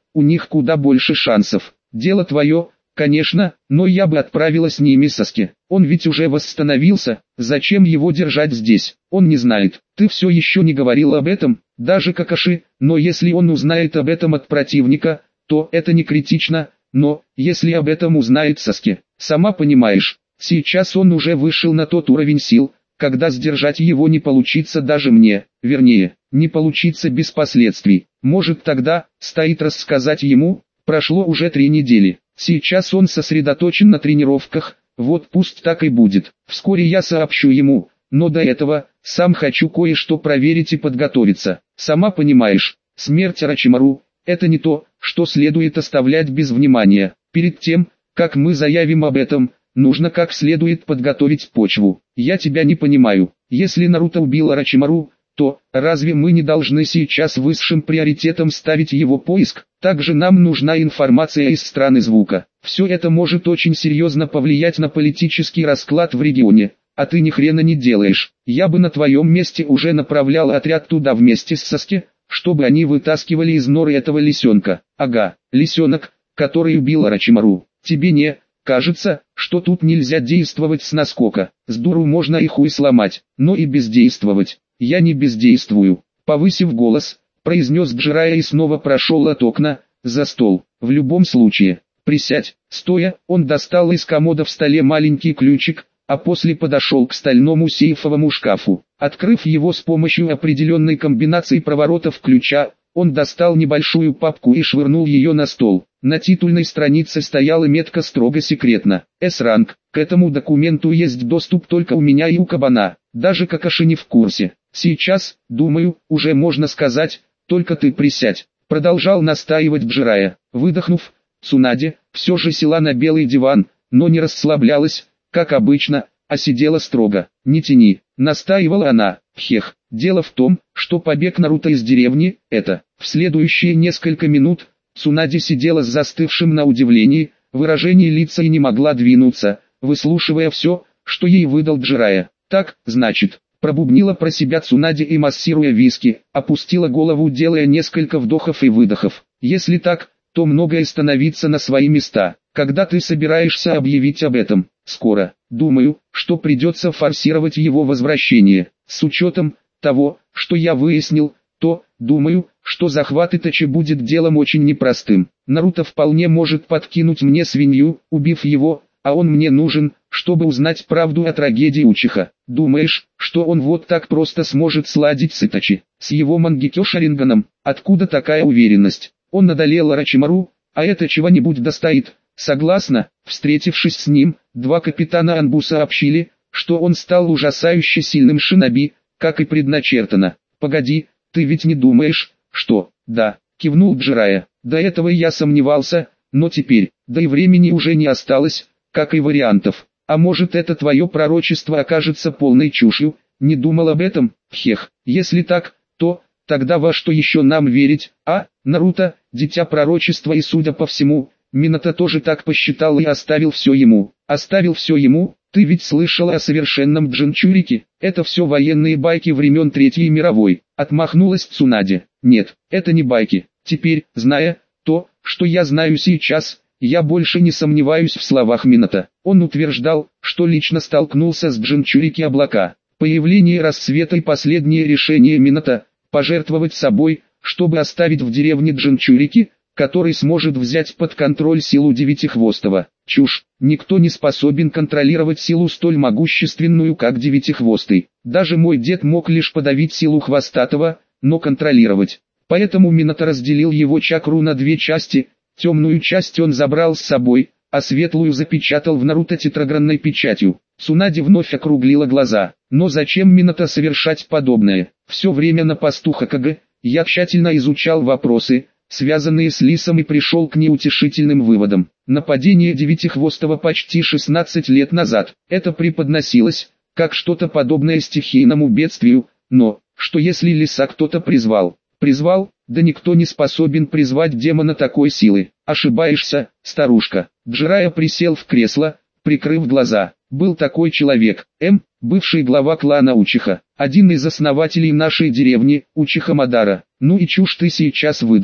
у них куда больше шансов. Дело твое, конечно, но я бы отправила с ними Саске. Он ведь уже восстановился, зачем его держать здесь? Он не знает. Ты все еще не говорил об этом, даже Какаши, но если он узнает об этом от противника, то это не критично, но, если об этом узнает Саске, сама понимаешь, сейчас он уже вышел на тот уровень сил, когда сдержать его не получится даже мне, вернее, не получится без последствий. Может тогда, стоит рассказать ему, прошло уже три недели, сейчас он сосредоточен на тренировках, вот пусть так и будет, вскоре я сообщу ему, но до этого, сам хочу кое-что проверить и подготовиться. Сама понимаешь, смерть Орочимару – это не то, что следует оставлять без внимания. Перед тем, как мы заявим об этом, нужно как следует подготовить почву. Я тебя не понимаю, если Наруто убил Орочимару, то разве мы не должны сейчас высшим приоритетом ставить его поиск? Также нам нужна информация из страны звука. Все это может очень серьезно повлиять на политический расклад в регионе, а ты ни хрена не делаешь. Я бы на твоем месте уже направлял отряд туда вместе с Саске, чтобы они вытаскивали из норы этого лисенка. Ага, лисенок, который убил Орочимару. Тебе не кажется, что тут нельзя действовать с наскока? С дуру можно и хуй сломать, но и бездействовать. Я не бездействую, повысив голос, произнес Джирайя и снова прошел от окна, за стол. В любом случае, присядь. Стоя, он достал из комода в столе маленький ключик, а после подошел к стальному сейфовому шкафу. Открыв его с помощью определенной комбинации проворотов ключа, он достал небольшую папку и швырнул ее на стол. На титульной странице стояла метка «Строго секретно». С-ранг. К этому документу есть доступ только у меня и у Кабана. Даже Какаши не в курсе. Сейчас, думаю, уже можно сказать, только ты присядь. Продолжал настаивать Джирайя. Выдохнув, Цунаде все же села на белый диван, но не расслаблялась, как обычно, а сидела строго. «Не тяни», настаивала она. Хех. Дело в том, что побег Наруто из деревни – это. В следующие несколько минут Цунаде сидела с застывшим на удивлении выражением лица и не могла двинуться, выслушивая все, что ей выдал Джирайя. «Так, значит», пробубнила про себя Цунаде и, массируя виски, опустила голову, делая несколько вдохов и выдохов. «Если так, то многое становится на свои места. Когда ты собираешься объявить об этом?» «Скоро. Думаю, что придется форсировать его возвращение. С учетом того, что я выяснил, то, думаю, что захват Итачи будет делом очень непростым. Наруто вполне может подкинуть мне свинью, убив его, а он мне нужен, чтобы узнать правду о трагедии Учиха. Думаешь, что он вот так просто сможет сладить с Итачи? С его Мангекё Шаринганом? Откуда такая уверенность? Он одолел Орочимару, а это чего-нибудь достоит. Согласно, встретившись с ним, два капитана Анбу сообщили, что он стал ужасающе сильным шиноби, как и предначертано. Погоди, ты ведь не думаешь, что... Да, кивнул Джирайя. До этого я сомневался, но теперь, да и времени уже не осталось, как и вариантов. А может, это твое пророчество окажется полной чушью? Не думал об этом? Хех, если так, то... Тогда во что еще нам верить, а? Наруто, дитя пророчества, и судя по всему, Минато тоже так посчитал и оставил все ему. Оставил все ему? Ты ведь слышал о совершенном Джинчурике? Это все военные байки времен Третьей мировой. Отмахнулась Цунаде. Нет, это не байки. Теперь, зная то, что я знаю сейчас, я больше не сомневаюсь в словах Минато. Он утверждал, что лично столкнулся с Джинчурики облака. Появление рассвета и последнее решение Минато пожертвовать собой, чтобы оставить в деревне Джинчурики, который сможет взять под контроль силу Девятихвостого. Чушь, никто не способен контролировать силу столь могущественную, как Девятихвостый. Даже мой дед мог лишь подавить силу Хвостатого, но контролировать. Поэтому Минато разделил его чакру на две части, темную часть он забрал с собой, а светлую запечатал в Наруто тетрагранной печатью. Цунаде вновь округлила глаза. Но зачем Минато совершать подобное? Все время на посту Хокаге я тщательно изучал вопросы, связанные с Лисом, и пришел к неутешительным выводам. Нападение Девятихвостого почти шестнадцать лет назад. Это преподносилось, как что-то подобное стихийному бедствию, но, что если Лиса кто-то призвал? Призвал? Да никто не способен призвать демона такой силы. Ошибаешься, старушка. Джирайя присел в кресло, прикрыв глаза. Был такой человек, М, бывший глава клана Учиха, один из основателей нашей деревни, Учиха Мадара. Ну и чушь ты сейчас выдал.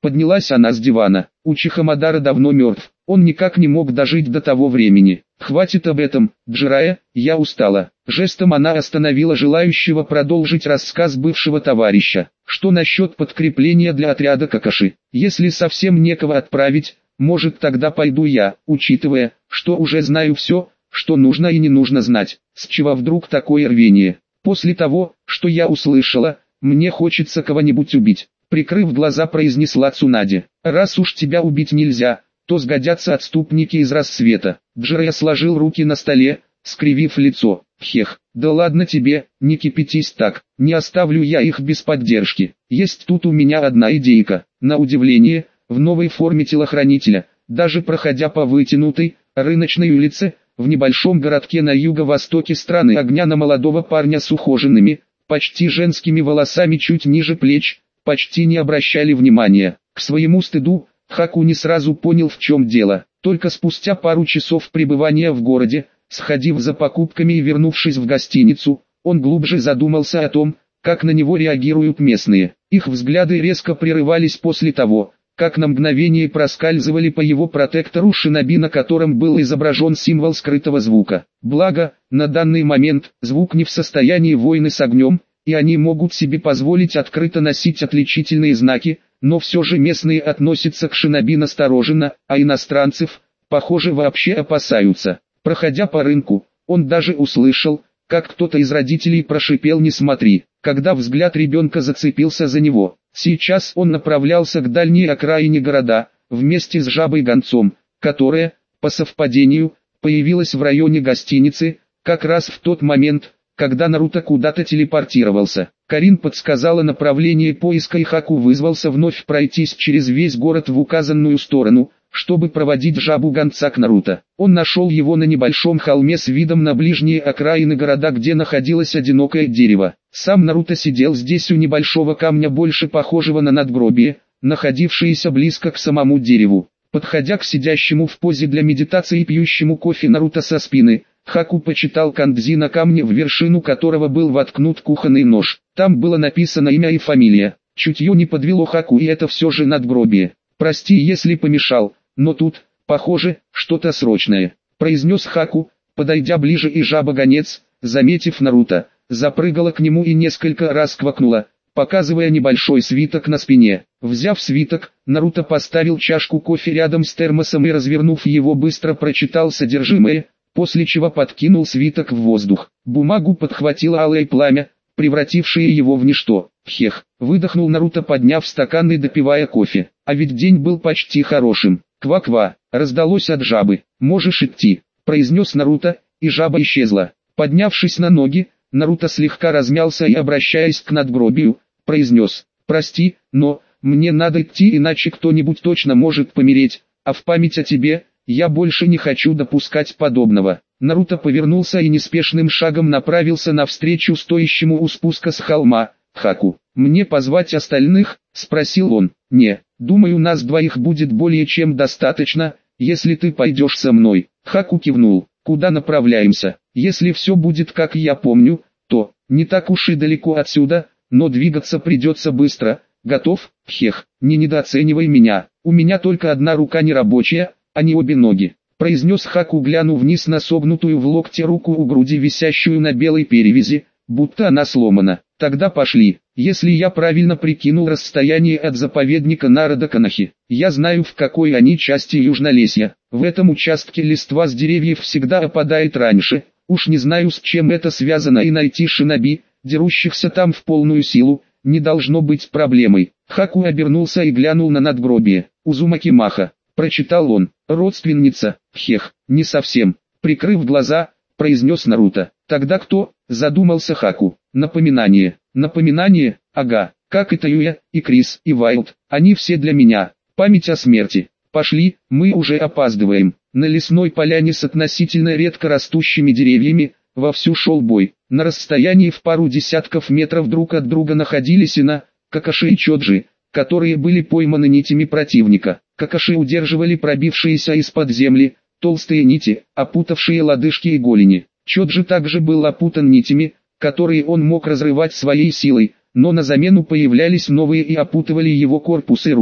Поднялась она с дивана. Учиха Мадара давно мертв. Он никак не мог дожить до того времени. Хватит об этом, Джирая, я устала. Жестом она остановила желающего продолжить рассказ бывшего товарища. Что насчет подкрепления для отряда Какаши? Если совсем некого отправить, может тогда пойду я, учитывая, что уже знаю все, что нужно и не нужно знать. С чего вдруг такое рвение? После того, что я услышала, мне хочется кого-нибудь убить. Прикрыв глаза, произнесла Цунаде. Раз уж тебя убить нельзя, то сгодятся отступники из рассвета. Джирая сложил руки на столе, скривив лицо. Хех, да ладно тебе, не кипятись так, не оставлю я их без поддержки. Есть тут у меня одна идейка. На удивление, в новой форме телохранителя, даже проходя по вытянутой, рыночной улице, в небольшом городке на юго-востоке страны огня, на молодого парня с ухоженными, почти женскими волосами чуть ниже плеч, почти не обращали внимания. К своему стыду, Хаку не сразу понял, в чем дело. Только спустя пару часов пребывания в городе, сходив за покупками и вернувшись в гостиницу, он глубже задумался о том, как на него реагируют местные. Их взгляды резко прерывались после того, как на мгновение проскальзывали по его протектору шиноби, на котором был изображен символ скрытого звука. Благо, на данный момент, звук не в состоянии войны с огнем, и они могут себе позволить открыто носить отличительные знаки, но все же местные относятся к шиноби настороженно, а иностранцев, похоже, вообще опасаются. Проходя по рынку, он даже услышал, как кто-то из родителей прошипел «не смотри», когда взгляд ребенка зацепился за него. Сейчас он направлялся к дальней окраине города, вместе с жабой-гонцом, которая, по совпадению, появилась в районе гостиницы, как раз в тот момент, когда Наруто куда-то телепортировался. Карин подсказала направление поиска, и Хаку вызвался вновь пройтись через весь город в указанную сторону, чтобы проводить жабу-гонца к Наруто. Он нашел его на небольшом холме с видом на ближние окраины города, где находилось одинокое дерево. Сам Наруто сидел здесь у небольшого камня, больше похожего на надгробие, находившееся близко к самому дереву. Подходя к сидящему в позе для медитации и пьющему кофе Наруто со спины, Хаку почитал кандзи на камне, в вершину которого был воткнут кухонный нож. Там было написано имя и фамилия. Чутье не подвело Хаку, и это все же надгробие. «Прости, если помешал, но тут, похоже, что-то срочное», — произнес Хаку, подойдя ближе, и жаба-гонец, заметив Наруто, запрыгала к нему и несколько раз квакнула, показывая небольшой свиток на спине. Взяв свиток, Наруто поставил чашку кофе рядом с термосом и, развернув его, быстро прочитал содержимое, после чего подкинул свиток в воздух. Бумагу подхватило алое пламя, превратившее его в ничто. Хех, выдохнул Наруто, подняв стакан и допивая кофе. А ведь день был почти хорошим. Ква-ква, раздалось от жабы. «Можешь идти», — произнес Наруто, и жаба исчезла. Поднявшись на ноги, Наруто слегка размялся и, обращаясь к надгробию, произнес: «Прости, но мне надо идти, иначе кто-нибудь точно может помереть, а в память о тебе, я больше не хочу допускать подобного». Наруто повернулся и неспешным шагом направился навстречу стоящему у спуска с холма Хаку. «Мне позвать остальных?» — спросил он. «Не, думаю, нас двоих будет более чем достаточно, если ты пойдешь со мной». Хаку кивнул. «Куда направляемся? Если все будет как я помню, то не так уж и далеко отсюда, но двигаться придется быстро. Готов? Хех, не недооценивай меня, у меня только одна рука нерабочая, а не обе ноги», — произнес Хаку, глянув вниз на согнутую в локте руку у груди, висящую на белой перевязи, будто она сломана. «Тогда пошли. Если я правильно прикинул расстояние от заповедника Нара до Канахи, я знаю, в какой они части Южнолесья. В этом участке листва с деревьев всегда опадает раньше, уж не знаю, с чем это связано, и найти шиноби, дерущихся там в полную силу, не должно быть проблемой». Хаку обернулся и глянул на надгробие. «Узумаки Маха», — прочитал он. «Родственница?» «Хех, не совсем», — прикрыв глаза, произнес Наруто. «Тогда кто?» — задумался Хаку. «Напоминание». «Напоминание? Ага, как и Таюя, и Крис, и Вайлд, они все для меня. Память о смерти. Пошли, мы уже опаздываем». На лесной поляне с относительно редко растущими деревьями вовсю шел бой. На расстоянии в пару десятков метров друг от друга находились Ина, Какаши и Чоджи, которые были пойманы нитями противника. Какаши удерживали пробившиеся из-под земли толстые нити, опутавшие лодыжки и голени. Чоджи также был опутан нитями, которые он мог разрывать своей силой, но на замену появлялись новые и опутывали его корпус и руки.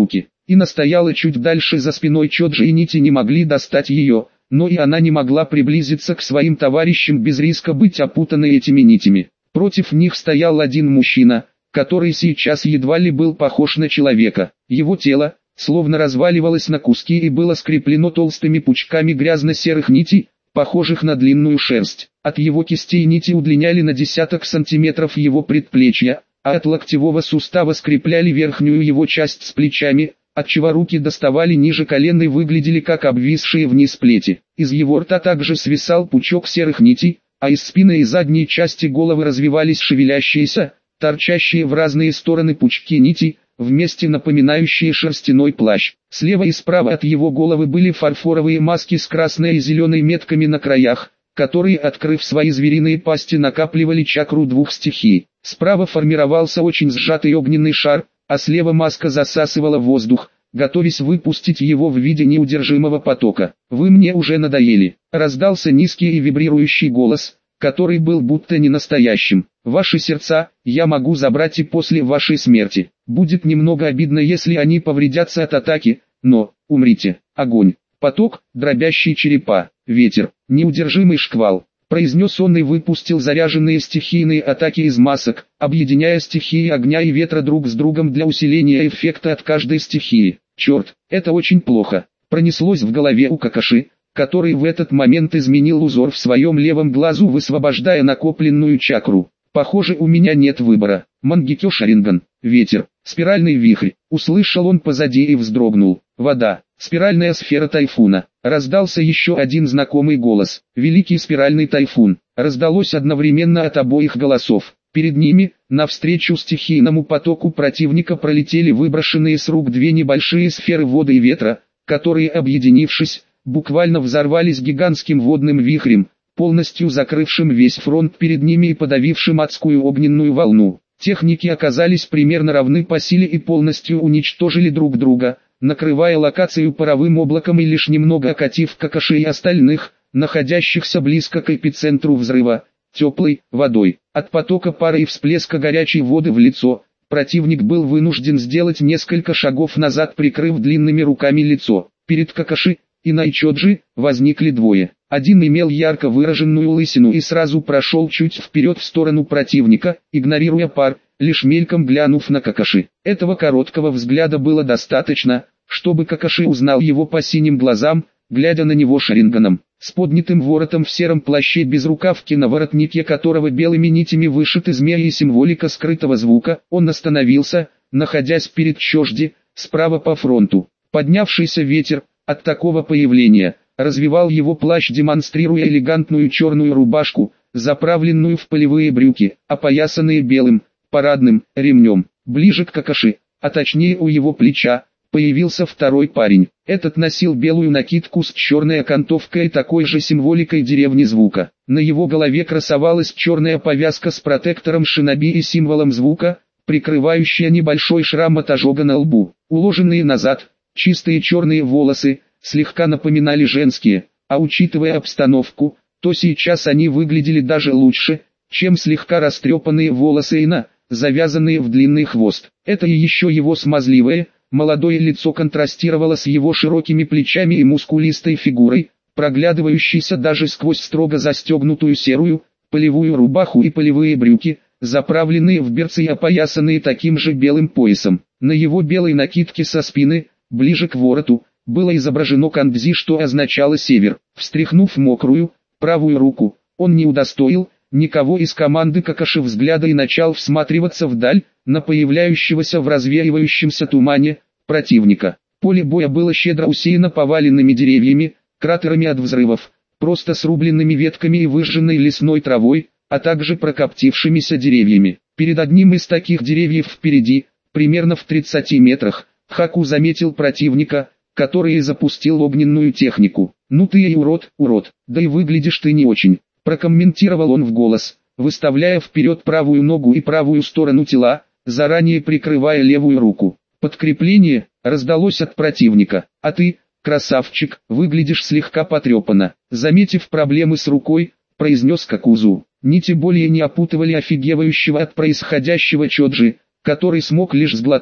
Ина стояла чуть дальше за спиной Чоджи, и нити не могли достать ее, но и она не могла приблизиться к своим товарищам без риска быть опутанной этими нитями. Против них стоял один мужчина, который сейчас едва ли был похож на человека. Его тело, словно разваливалось на куски и было скреплено толстыми пучками грязно-серых нитей, похожих на длинную шерсть. От его кистей нити удлиняли на десяток сантиметров его предплечья, а от локтевого сустава скрепляли верхнюю его часть с плечами, отчего руки доставали ниже колен и выглядели как обвисшие вниз плети. Из его рта также свисал пучок серых нитей, а из спины и задней части головы развивались шевелящиеся, торчащие в разные стороны пучки нитей, вместе напоминающие шерстяной плащ. Слева и справа от его головы были фарфоровые маски с красной и зеленой метками на краях, которые, открыв свои звериные пасти, накапливали чакру двух стихий. Справа формировался очень сжатый огненный шар, а слева маска засасывала воздух, готовясь выпустить его в виде неудержимого потока. «Вы мне уже надоели», — раздался низкий и вибрирующий голос, который был будто не настоящим. «Ваши сердца я могу забрать и после вашей смерти. Будет немного обидно, если они повредятся от атаки, но умрите». Огонь, поток, дробящие черепа, ветер, неудержимый шквал. Произнес он и выпустил заряженные стихийные атаки из масок, объединяя стихии огня и ветра друг с другом для усиления эффекта от каждой стихии. «Черт, это очень плохо», пронеслось в голове у Какаши, который в этот момент изменил узор в своем левом глазу, высвобождая накопленную чакру. «Похоже, у меня нет выбора». Мангекё Шаринган, ветер, спиральный вихрь. Услышал он позади и вздрогнул. «Вода, спиральная сфера тайфуна». Раздался еще один знакомый голос. «Великий спиральный тайфун». Раздалось одновременно от обоих голосов. Перед ними, навстречу стихийному потоку противника, пролетели выброшенные с рук две небольшие сферы воды и ветра, которые, объединившись, буквально взорвались гигантским водным вихрем, полностью закрывшим весь фронт перед ними и подавившим адскую огненную волну. Техники оказались примерно равны по силе и полностью уничтожили друг друга, накрывая локацию паровым облаком и лишь немного окатив Какаши и остальных, находящихся близко к эпицентру взрыва, теплой водой. От потока пара и всплеска горячей воды в лицо, противник был вынужден сделать несколько шагов назад, прикрыв длинными руками лицо. Перед Какаши и Найчоджи возникли двое. Один имел ярко выраженную лысину и сразу прошел чуть вперед в сторону противника, игнорируя пар, лишь мельком глянув на Какаши. Этого короткого взгляда было достаточно, чтобы Какаши узнал его по синим глазам, глядя на него Шаринганом. С поднятым воротом в сером плаще без рукавки, на воротнике которого белыми нитями вышиты змеи и символика скрытого звука, он остановился, находясь перед Чожди, справа по фронту. Поднявшийся ветер, от такого появления, развивал его плащ, демонстрируя элегантную черную рубашку, заправленную в полевые брюки, опоясанные белым, парадным, ремнем. Ближе к Какаши, а точнее у его плеча, появился второй парень. Этот носил белую накидку с черной окантовкой и такой же символикой деревни звука. На его голове красовалась черная повязка с протектором шиноби и символом звука, прикрывающая небольшой шрам от ожога на лбу. Уложенные назад, чистые черные волосы, слегка напоминали женские, а учитывая обстановку, то сейчас они выглядели даже лучше, чем слегка растрепанные волосы Ина, завязанные в длинный хвост. Это и еще его смазливое, молодое лицо контрастировало с его широкими плечами и мускулистой фигурой, проглядывающейся даже сквозь строго застегнутую серую, полевую рубаху и полевые брюки, заправленные в берцы и опоясанные таким же белым поясом. На его белой накидке со спины, ближе к вороту, было изображено кандзи, что означало «север». Встряхнув мокрую, правую руку, он не удостоил никого из команды Какаши взгляда и начал всматриваться вдаль, на появляющегося в развеивающемся тумане противника. Поле боя было щедро усеяно поваленными деревьями, кратерами от взрывов, просто срубленными ветками и выжженной лесной травой, а также прокоптившимися деревьями. Перед одним из таких деревьев впереди, примерно в тридцати метрах, Хаку заметил противника, который и запустил огненную технику. «Ну ты и урод, урод, да и выглядишь ты не очень», прокомментировал он в голос, выставляя вперед правую ногу и правую сторону тела, заранее прикрывая левую руку. Подкрепление раздалось от противника. «А ты, красавчик, выглядишь слегка потрепанно», заметив проблемы с рукой, произнес Какузу. Нити более не опутывали офигевающего от происходящего Чоджи, который смог лишь сглотнуть,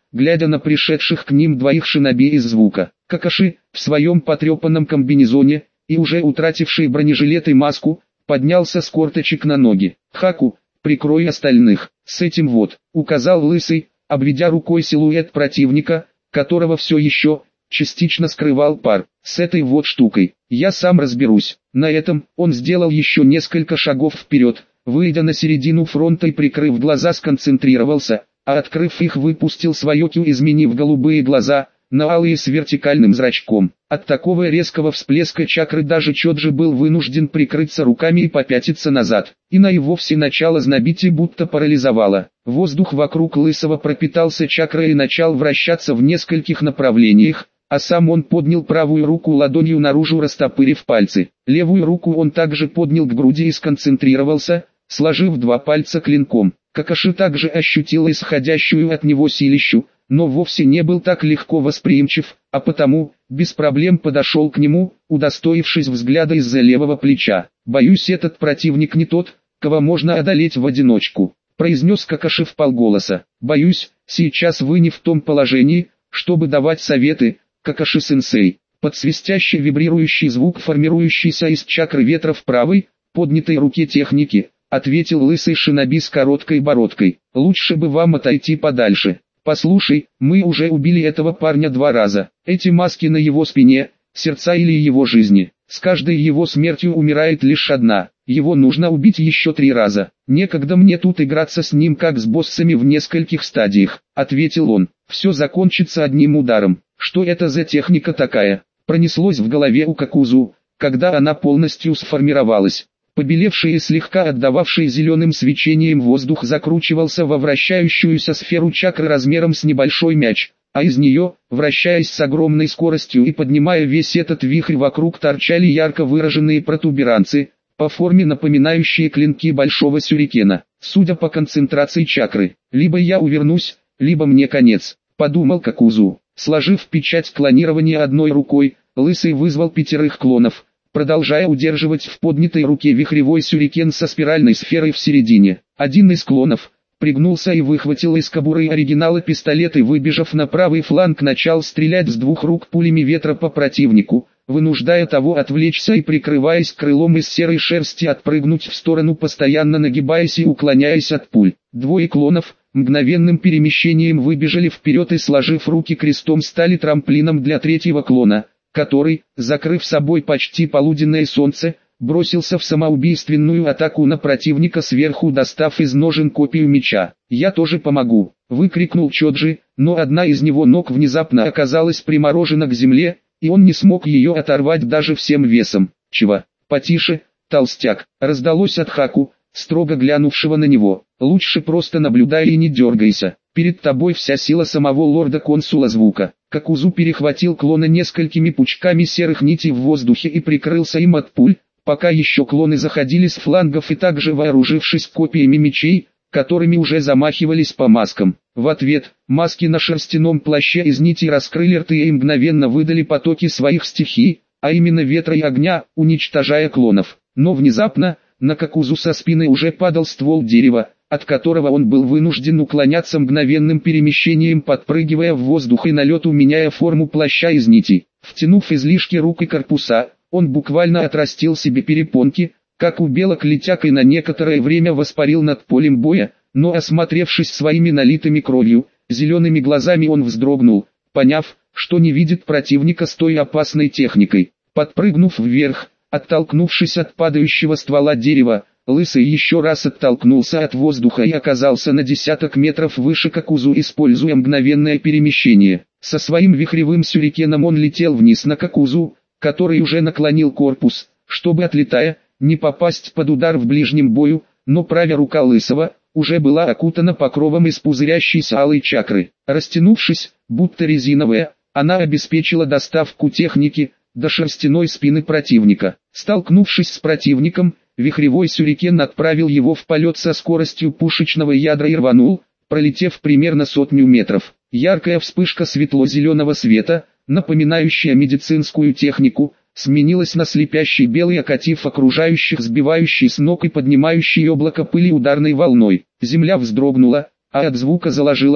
глядя на пришедших к ним двоих шиноби из звука. Какаши, в своем потрепанном комбинезоне, и уже утративший бронежилет и маску, поднялся с корточек на ноги. «Хаку, прикрой остальных». «С этим вот», — указал Лысый, обведя рукой силуэт противника, которого все еще частично скрывал пар. «С этой вот штукой я сам разберусь». На этом он сделал еще несколько шагов вперед, выйдя на середину фронта и прикрыв глаза сконцентрировался, а открыв их выпустил свое кю, изменив голубые глаза на алые с вертикальным зрачком. От такого резкого всплеска чакры даже Чоджи был вынужден прикрыться руками и попятиться назад. Ина и вовсе начало знобить и будто парализовало. Воздух вокруг Лысого пропитался чакрой и начал вращаться в нескольких направлениях, а сам он поднял правую руку ладонью наружу, растопырив пальцы. Левую руку он также поднял к груди и сконцентрировался, сложив два пальца клинком. Какаши также ощутил исходящую от него силищу, но вовсе не был так легко восприимчив, а потому, без проблем подошел к нему, удостоившись взгляда из-за левого плеча. «Боюсь, этот противник не тот, кого можно одолеть в одиночку», — произнес Какаши вполголоса. «Боюсь, сейчас вы не в том положении, чтобы давать советы, Какаши-сенсей». Под свистящий вибрирующий звук, формирующийся из чакры ветра в правой, поднятой руке техники, ответил Лысый шиноби с короткой бородкой. «Лучше бы вам отойти подальше. Послушай, мы уже убили этого парня два раза. Эти маски на его спине, сердца или его жизни. С каждой его смертью умирает лишь одна. Его нужно убить еще три раза. Некогда мне тут играться с ним как с боссами в нескольких стадиях», — ответил он. «Все закончится одним ударом». «Что это за техника такая?» Пронеслось в голове у Какузу, когда она полностью сформировалась. Побелевший и слегка отдававший зеленым свечением воздух закручивался во вращающуюся сферу чакры размером с небольшой мяч, а из нее, вращаясь с огромной скоростью и поднимая весь этот вихрь вокруг, торчали ярко выраженные протуберанцы, по форме напоминающие клинки большого сюрикена. Судя по концентрации чакры, либо я увернусь, либо мне конец, подумал Какузу. Сложив печать клонирования одной рукой, Лысый вызвал пятерых клонов, продолжая удерживать в поднятой руке вихревой сюрикен со спиральной сферой в середине. Один из клонов пригнулся и выхватил из кобуры оригинала пистолет и, выбежав на правый фланг, начал стрелять с двух рук пулями ветра по противнику, вынуждая того отвлечься и, прикрываясь крылом из серой шерсти, отпрыгнуть в сторону, постоянно нагибаясь и уклоняясь от пуль. Двое клонов мгновенным перемещением выбежали вперед и, сложив руки крестом, стали трамплином для третьего клона, который, закрыв собой почти полуденное солнце, бросился в самоубийственную атаку на противника сверху, достав из ножен копию меча. «Я тоже помогу!» — выкрикнул Чоджи, но одна из его ног внезапно оказалась приморожена к земле, и он не смог ее оторвать даже всем весом. «Чего? Потише, толстяк!» — раздалось от Хаку, строго глянувшего на него. «Лучше просто наблюдай и не дергайся. Перед тобой вся сила самого лорда-консула звука». Какузу перехватил клона несколькими пучками серых нитей в воздухе и прикрылся им от пуль, пока еще клоны заходили с флангов и также вооружившись копиями мечей, которыми уже замахивались по маскам. В ответ, маски на шерстяном плаще из нитей раскрыли рты и мгновенно выдали потоки своих стихий, а именно ветра и огня, уничтожая клонов. Но внезапно, на Какузу со спины уже падал ствол дерева, от которого он был вынужден уклоняться мгновенным перемещением, подпрыгивая в воздух и на лету меняя форму плаща из нитей. Втянув излишки рук и корпуса, он буквально отрастил себе перепонки, как у белок летяк, и на некоторое время воспарил над полем боя, но, осмотревшись своими налитыми кровью, зелеными глазами, он вздрогнул, поняв, что не видит противника с той опасной техникой. Подпрыгнув вверх, оттолкнувшись от падающего ствола дерева, Лысый еще раз оттолкнулся от воздуха и оказался на десяток метров выше Какузу, используя мгновенное перемещение. Со своим вихревым сюрикеном он летел вниз на Какузу, который уже наклонил корпус, чтобы, отлетая, не попасть под удар в ближнем бою, но правая рука Лысого уже была окутана покровом из пузырящейся алой чакры. Растянувшись, будто резиновая, она обеспечила доставку техники до шерстяной спины противника. Столкнувшись с противником, вихревой сюрикен отправил его в полет со скоростью пушечного ядра и рванул, пролетев примерно сотню метров. Яркая вспышка светло-зеленого света, напоминающая медицинскую технику, сменилась на слепящий белый, окатив окружающих, сбивающий с ног и поднимающий облако пыли ударной волной. Земля вздрогнула, а от звука заложила уши.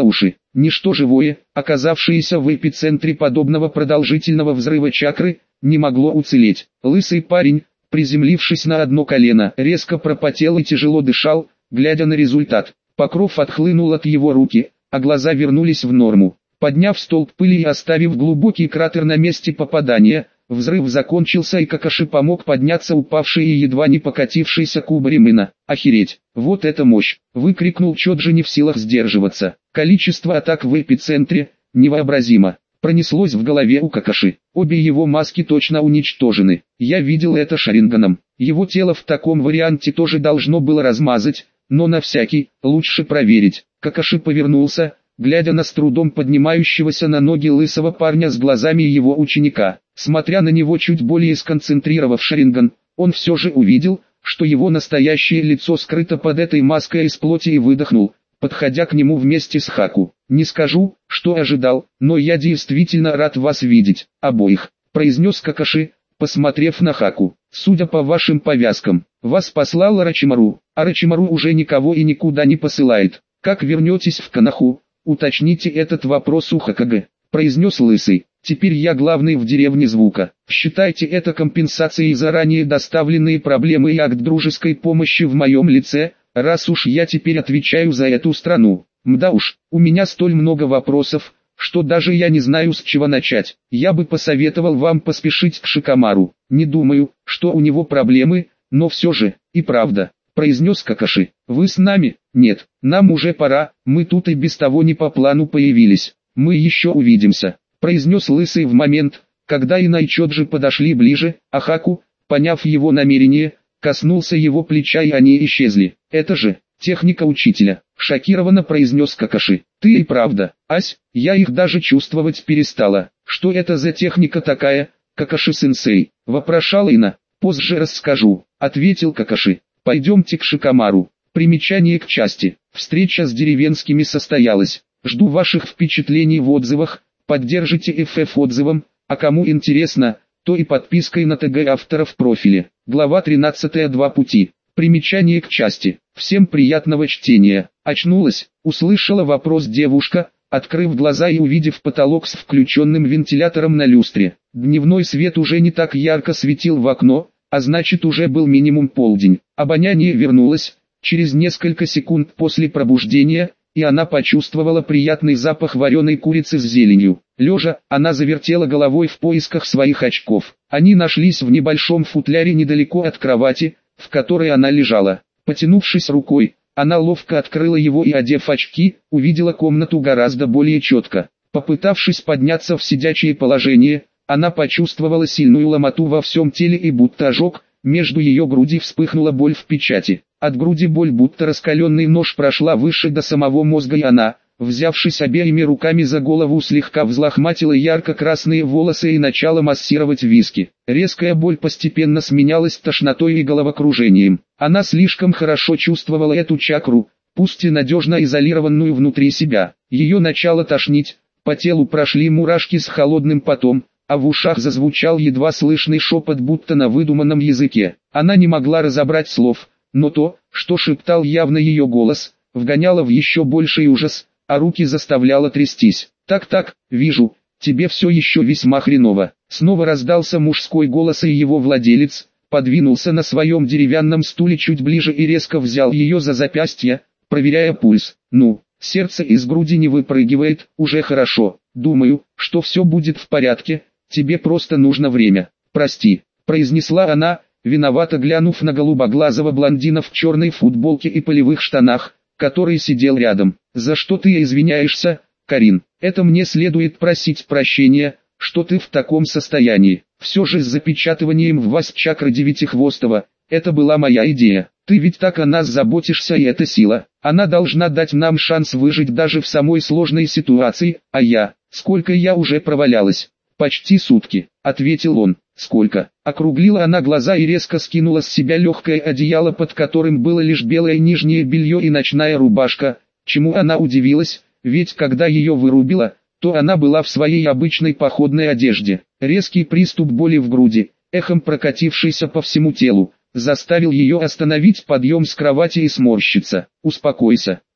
Ничто живое, оказавшееся в эпицентре подобного продолжительного взрыва чакры, не могло уцелеть. Лысый парень, приземлившись на одно колено, резко пропотел и тяжело дышал, глядя на результат. Покров отхлынул от его руки, а глаза вернулись в норму. Подняв столб пыли и оставив глубокий кратер на месте попадания, взрыв закончился и Какаши помог подняться упавший и едва не покатившийся кубарь Мина. «Охереть! Вот это мощь!» — выкрикнул Чоджи, не в силах сдерживаться. Количество атак в эпицентре невообразимо. Пронеслось в голове у Какаши. Обе его маски точно уничтожены. Я видел это шаринганом. Его тело в таком варианте тоже должно было размазать, но на всякий, лучше проверить. Какаши повернулся, глядя на с трудом поднимающегося на ноги лысого парня с глазами его ученика. Смотря на него чуть более сконцентрировав шаринган, он все же увидел, что его настоящее лицо скрыто под этой маской из плоти, и выдохнул, подходя к нему вместе с Хаку. «Не скажу, что ожидал, но я действительно рад вас видеть, обоих», — произнес Какаши, посмотрев на Хаку. «Судя по вашим повязкам, вас послал Орочимару, а Орочимару уже никого и никуда не посылает. Как вернетесь в Канаху, уточните этот вопрос у Хокаге», — произнес Лысый. «Теперь я главный в деревне Звука. Считайте это компенсацией за ранее доставленные проблемы и акт дружеской помощи в моем лице, раз уж я теперь отвечаю за эту страну. Мда уж, у меня столь много вопросов, что даже я не знаю, с чего начать. Я бы посоветовал вам поспешить к Шикамару. Не думаю, что у него проблемы, но все же, и правда», — произнес Какаши. «Вы с нами?» «Нет, нам уже пора, мы тут и без того не по плану появились. Мы еще увидимся», — произнес Лысый в момент, когда Ина и Чоджи подошли ближе, а Хаку, поняв его намерение, коснулся его плеча, и они исчезли. «Это же техника учителя», — шокированно произнес Какаши. «Ты и правда, Ась, я их даже чувствовать перестала. Что это за техника такая, Какаши-сенсей?» — вопрошала Ина. «Позже расскажу», — ответил Какаши. «Пойдемте к Шикамару». Примечание к части. Встреча с деревенскими состоялась. Жду ваших впечатлений в отзывах, поддержите эф эф отзывом, а кому интересно, то и подпиской на ТГ автора в профиле. Глава тринадцатая. Два пути. Примечание к части. Всем приятного чтения. Очнулась, услышала вопрос девушка, открыв глаза и увидев потолок с включенным вентилятором на люстре. Дневной свет уже не так ярко светил в окно, а значит уже был минимум полдень. Обоняние вернулось через несколько секунд после пробуждения, и она почувствовала приятный запах вареной курицы с зеленью. Лежа, она завертела головой в поисках своих очков. Они нашлись в небольшом футляре недалеко от кровати, в которой она лежала. Потянувшись рукой, она ловко открыла его и, одев очки, увидела комнату гораздо более четко. Попытавшись подняться в сидячее положение, она почувствовала сильную ломоту во всем теле и будто ожог, между ее груди вспыхнула боль в печати. От груди боль будто раскаленный нож прошла выше до самого мозга, и она, взявшись обеими руками за голову, слегка взлохматила ярко-красные волосы и начала массировать виски. Резкая боль постепенно сменялась тошнотой и головокружением. Она слишком хорошо чувствовала эту чакру, пусть и надежно изолированную внутри себя. Ее начало тошнить, по телу прошли мурашки с холодным потом, а в ушах зазвучал едва слышный шепот, будто на выдуманном языке. Она не могла разобрать слов, но то, что шептал явно ее голос, вгоняло в еще больший ужас, а руки заставляло трястись. «Так-так, вижу, тебе все еще весьма хреново». Снова раздался мужской голос, и его владелец подвинулся на своем деревянном стуле чуть ближе и резко взял ее за запястье, проверяя пульс. «Ну, сердце из груди не выпрыгивает, уже хорошо. Думаю, что все будет в порядке, тебе просто нужно время. Прости», — произнесла она, виновато глянув на голубоглазого блондина в черной футболке и полевых штанах, который сидел рядом. «За что ты извиняешься, Карин? Это мне следует просить прощения, что ты в таком состоянии. Все же с запечатыванием в вас чакры девятихвостого, это была моя идея. Ты ведь так о нас заботишься, и эта сила, она должна дать нам шанс выжить даже в самой сложной ситуации, а я, сколько я уже провалялась?» «Почти сутки», — ответил он. «Сколько?» Округлила она глаза и резко скинула с себя легкое одеяло, под которым было лишь белое нижнее белье и ночная рубашка, чему она удивилась, ведь когда ее вырубило, то она была в своей обычной походной одежде. Резкий приступ боли в груди, эхом прокатившийся по всему телу, заставил ее остановить подъем с кровати и сморщиться. «Успокойся»,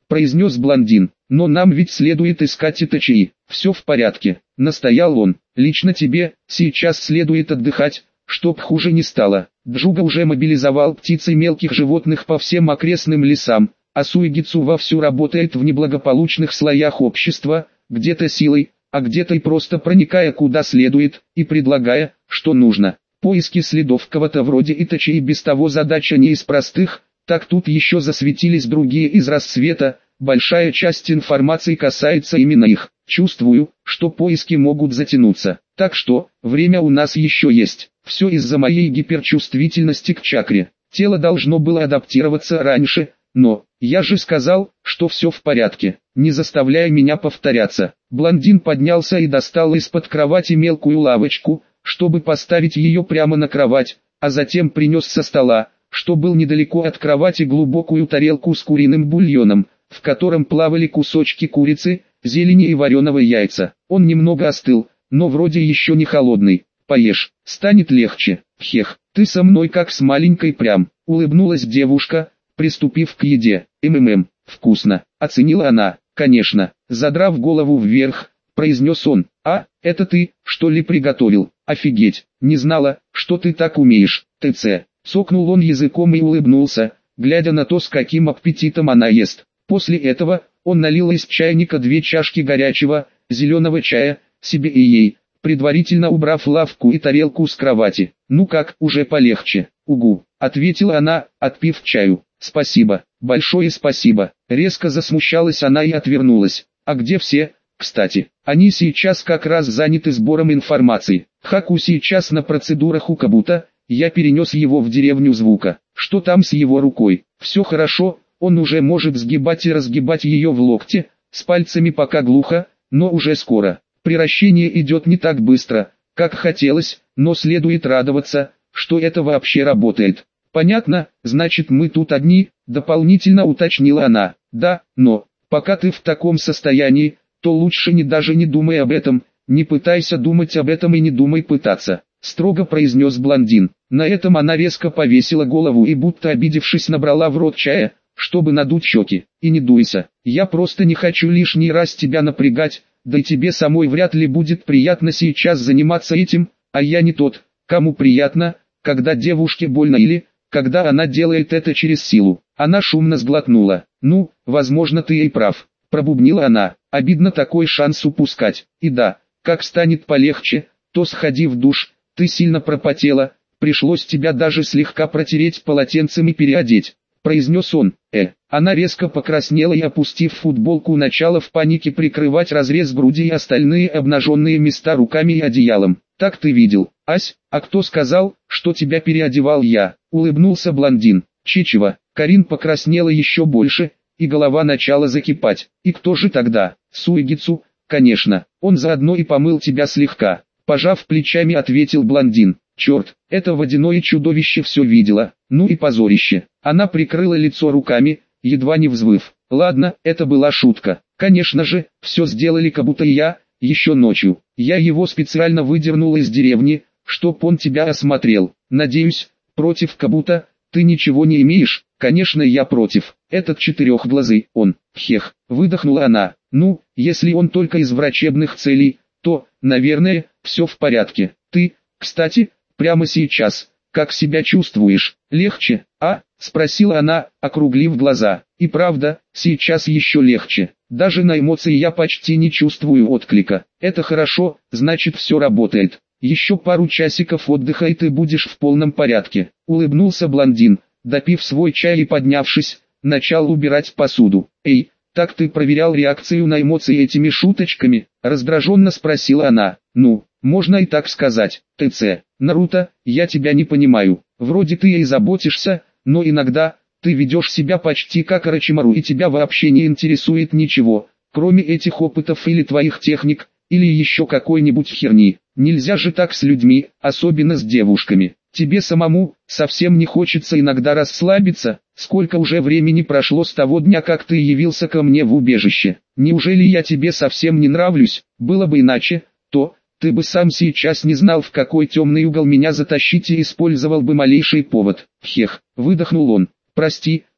произнес блондин. Но нам ведь следует искать Итачи. Все в порядке, настоял он. Лично тебе, сейчас следует отдыхать, чтоб хуже не стало. Джуга уже мобилизовал птиц и мелких животных по всем окрестным лесам, а Суигицу вовсю работает в неблагополучных слоях общества, где-то силой, а где-то и просто проникая куда следует, и предлагая, что нужно. Поиски следов кого-то вроде Итачи и без того задача не из простых, так тут еще засветились другие из рассвета, большая часть информации касается именно их. Чувствую, что поиски могут затянуться, так что, время у нас еще есть. Все из-за моей гиперчувствительности к чакре. Тело должно было адаптироваться раньше, но, я же сказал, что все в порядке, не заставляя меня повторяться. Блондин поднялся и достал из-под кровати мелкую лавочку, чтобы поставить ее прямо на кровать, а затем принес со стола, что был недалеко от кровати, глубокую тарелку с куриным бульоном, в котором плавали кусочки курицы, зелени и вареного яйца. Он немного остыл, но вроде еще не холодный. Поешь, станет легче. Хех, ты со мной как с маленькой прям, улыбнулась девушка, приступив к еде. Ммм, вкусно, оценила она. Конечно, задрав голову вверх, произнес он. А, это ты, что ли, приготовил? Офигеть, не знала, что ты так умеешь. ТЦ. Цокнул он языком и улыбнулся, глядя на то, с каким аппетитом она ест. После этого, он налил из чайника две чашки горячего, зеленого чая, себе и ей, предварительно убрав лавку и тарелку с кровати. «Ну как, уже полегче?» «Угу», — ответила она, отпив чаю. «Спасибо, большое спасибо». Резко засмущалась она и отвернулась. «А где все, кстати?» «Они сейчас как раз заняты сбором информации. Хаку сейчас на процедурах у Кабута, я перенес его в деревню звука. Что там с его рукой?» «Все хорошо, он уже может сгибать и разгибать ее в локте, с пальцами пока глухо, но уже скоро. Приращение идет не так быстро, как хотелось, но следует радоваться, что это вообще работает». «Понятно, значит мы тут одни», — дополнительно уточнила она. «Да, но, пока ты в таком состоянии, то лучше не даже не думай об этом, не пытайся думать об этом и не думай пытаться», — строго произнес блондин. На этом она резко повесила голову и, будто обидевшись, набрала в рот чая, чтобы надуть щеки. «И не дуйся, я просто не хочу лишний раз тебя напрягать, да и тебе самой вряд ли будет приятно сейчас заниматься этим, а я не тот, кому приятно, когда девушке больно или, когда она делает это через силу». Она шумно сглотнула. «Ну, возможно, ты и прав», — пробубнила она. «Обидно такой шанс упускать. И да, как станет полегче, то сходи в душ, ты сильно пропотела, пришлось тебя даже слегка протереть полотенцем и переодеть», — произнес он. «Э». Она резко покраснела и, опустив футболку, начала в панике прикрывать разрез груди и остальные обнаженные места руками и одеялом. «Так ты видел, Ась, а кто сказал, что тебя переодевал я?» — улыбнулся блондин. «Чичева». Карин покраснела еще больше, и голова начала закипать. «И кто же тогда?» «Суигицу, конечно, он заодно и помыл тебя слегка», — пожав плечами, ответил блондин. «Черт, это водяное чудовище все видело, ну и позорище». Она прикрыла лицо руками, едва не взвыв. «Ладно, это была шутка. Конечно же, все сделали как будто я, еще ночью. Я его специально выдернул из деревни, чтоб он тебя осмотрел. Надеюсь, против Кабута ты ничего не имеешь?» «Конечно я против. Этот четырехглазый, он, хех», выдохнула она. «Ну, если он только из врачебных целей, то, наверное, все в порядке. Ты, кстати, прямо сейчас, как себя чувствуешь? Легче, а?» спросила она, округлив глаза. «И правда, сейчас еще легче. Даже на эмоции я почти не чувствую отклика. Это хорошо, значит все работает. Еще пару часиков отдыха и ты будешь в полном порядке», улыбнулся блондин. Допив свой чай и поднявшись, начал убирать посуду. «Эй, так ты проверял реакцию на эмоции этими шуточками?» раздраженно спросила она. «Ну, можно и так сказать. ТЦ, Наруто, я тебя не понимаю. Вроде ты и заботишься, но иногда ты ведешь себя почти как Орочимару и тебя вообще не интересует ничего, кроме этих опытов или твоих техник, или еще какой-нибудь херни. Нельзя же так с людьми, особенно с девушками. Тебе самому совсем не хочется иногда расслабиться? Сколько уже времени прошло с того дня, как ты явился ко мне в убежище? Неужели я тебе совсем не нравлюсь? Было бы иначе, то ты бы сам сейчас не знал, в какой темный угол меня затащить, и использовал бы малейший повод». «Хех», выдохнул он. «Прости,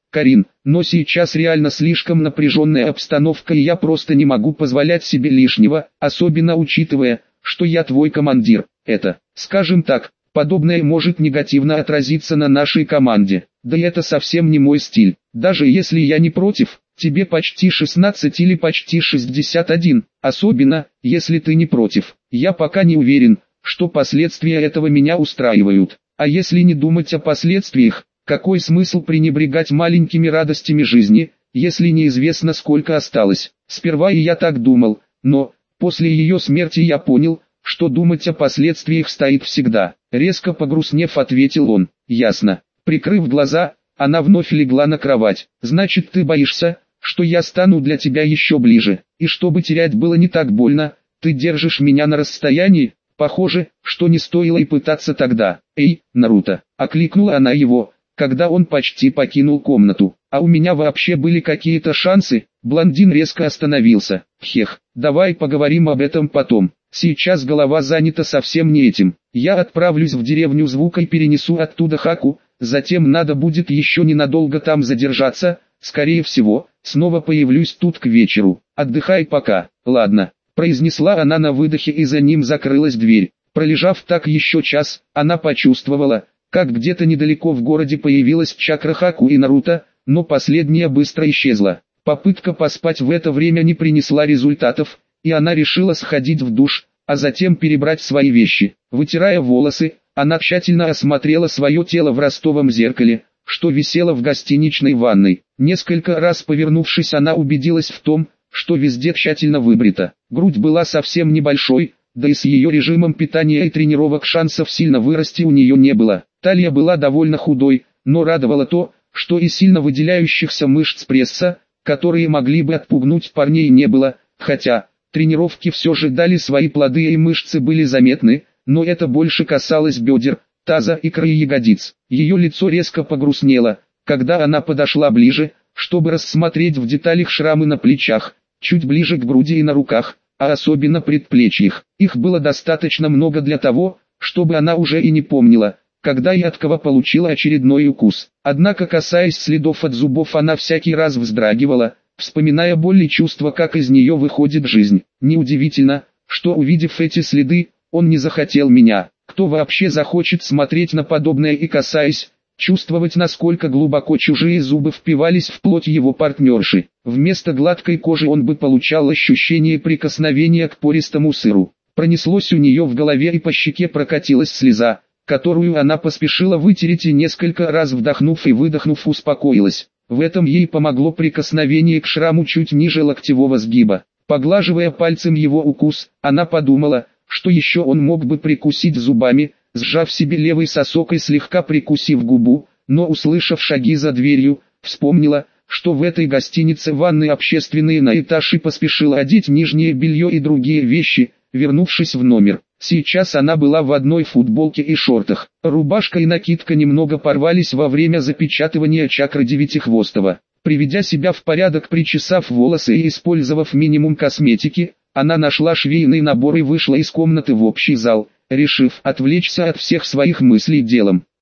Карин, но сейчас реально слишком напряженная обстановка, и я просто не могу позволять себе лишнего, особенно учитывая, что я твой командир. Это, скажем так, подобное может негативно отразиться на нашей команде. Да и это совсем не мой стиль. Даже если я не против, тебе почти шестнадцать или почти шестьдесят один, особенно, если ты не против. Я пока не уверен, что последствия этого меня устраивают. А если не думать о последствиях, какой смысл пренебрегать маленькими радостями жизни, если неизвестно сколько осталось? Сперва и я так думал, но, после ее смерти я понял, что думать о последствиях стоит всегда. Резко погрустнев, ответил он. Ясно. Прикрыв глаза, она вновь легла на кровать. Значит, ты боишься, что я стану для тебя еще ближе, и чтобы терять было не так больно, ты держишь меня на расстоянии? Похоже, что не стоило и пытаться тогда. Эй, Наруто, окликнула она его, когда он почти покинул комнату. А у меня вообще были какие-то шансы? Блондин резко остановился. Хех, давай поговорим об этом потом. Сейчас голова занята совсем не этим. Я отправлюсь в деревню Звука и перенесу оттуда Хаку, затем надо будет еще ненадолго там задержаться, скорее всего, снова появлюсь тут к вечеру. Отдыхай пока. Ладно, произнесла она на выдохе, и за ним закрылась дверь. Пролежав так еще час, она почувствовала, как где-то недалеко в городе появилась чакра Хаку и Наруто, но последняя быстро исчезла. Попытка поспать в это время не принесла результатов, и она решила сходить в душ, а затем перебрать свои вещи. Вытирая волосы, она тщательно осмотрела свое тело в ростовом зеркале, что висело в гостиничной ванной. Несколько раз повернувшись, она убедилась в том, что везде тщательно выбрито. Грудь была совсем небольшой, да и с ее режимом питания и тренировок шансов сильно вырасти у нее не было. Талия была довольно худой, но радовало то, что и сильно выделяющихся мышц пресса, которые могли бы отпугнуть парней, не было, хотя тренировки все же дали свои плоды и мышцы были заметны, но это больше касалось бедер, таза, икры и ягодиц. Ее лицо резко погрустнело, когда она подошла ближе, чтобы рассмотреть в деталях шрамы на плечах, чуть ближе к груди и на руках, а особенно предплечьях. Их было достаточно много для того, чтобы она уже и не помнила, когда и от кого получила очередной укус. Однако, касаясь следов от зубов, она всякий раз вздрагивала, вспоминая боль и чувство, как из нее выходит жизнь. Неудивительно, что, увидев эти следы, он не захотел меня. Кто вообще захочет смотреть на подобное и, касаясь, чувствовать, насколько глубоко чужие зубы впивались в плоть его партнерши? Вместо гладкой кожи он бы получал ощущение прикосновения к пористому сыру. Пронеслось у нее в голове, и по щеке прокатилась слеза, которую она поспешила вытереть, и несколько раз вдохнув и выдохнув успокоилась. В этом ей помогло прикосновение к шраму чуть ниже локтевого сгиба. Поглаживая пальцем его укус, она подумала, что еще он мог бы прикусить зубами, сжав себе левый сосок и слегка прикусив губу, но, услышав шаги за дверью, вспомнила, что в этой гостинице ванны общественные на этаж, и поспешила одеть нижнее белье и другие вещи, вернувшись в номер. Сейчас она была в одной футболке и шортах. Рубашка и накидка немного порвались во время запечатывания чакры Девятихвостого. Приведя себя в порядок, причесав волосы и использовав минимум косметики, она нашла швейный набор и вышла из комнаты в общий зал, решив отвлечься от всех своих мыслей делом.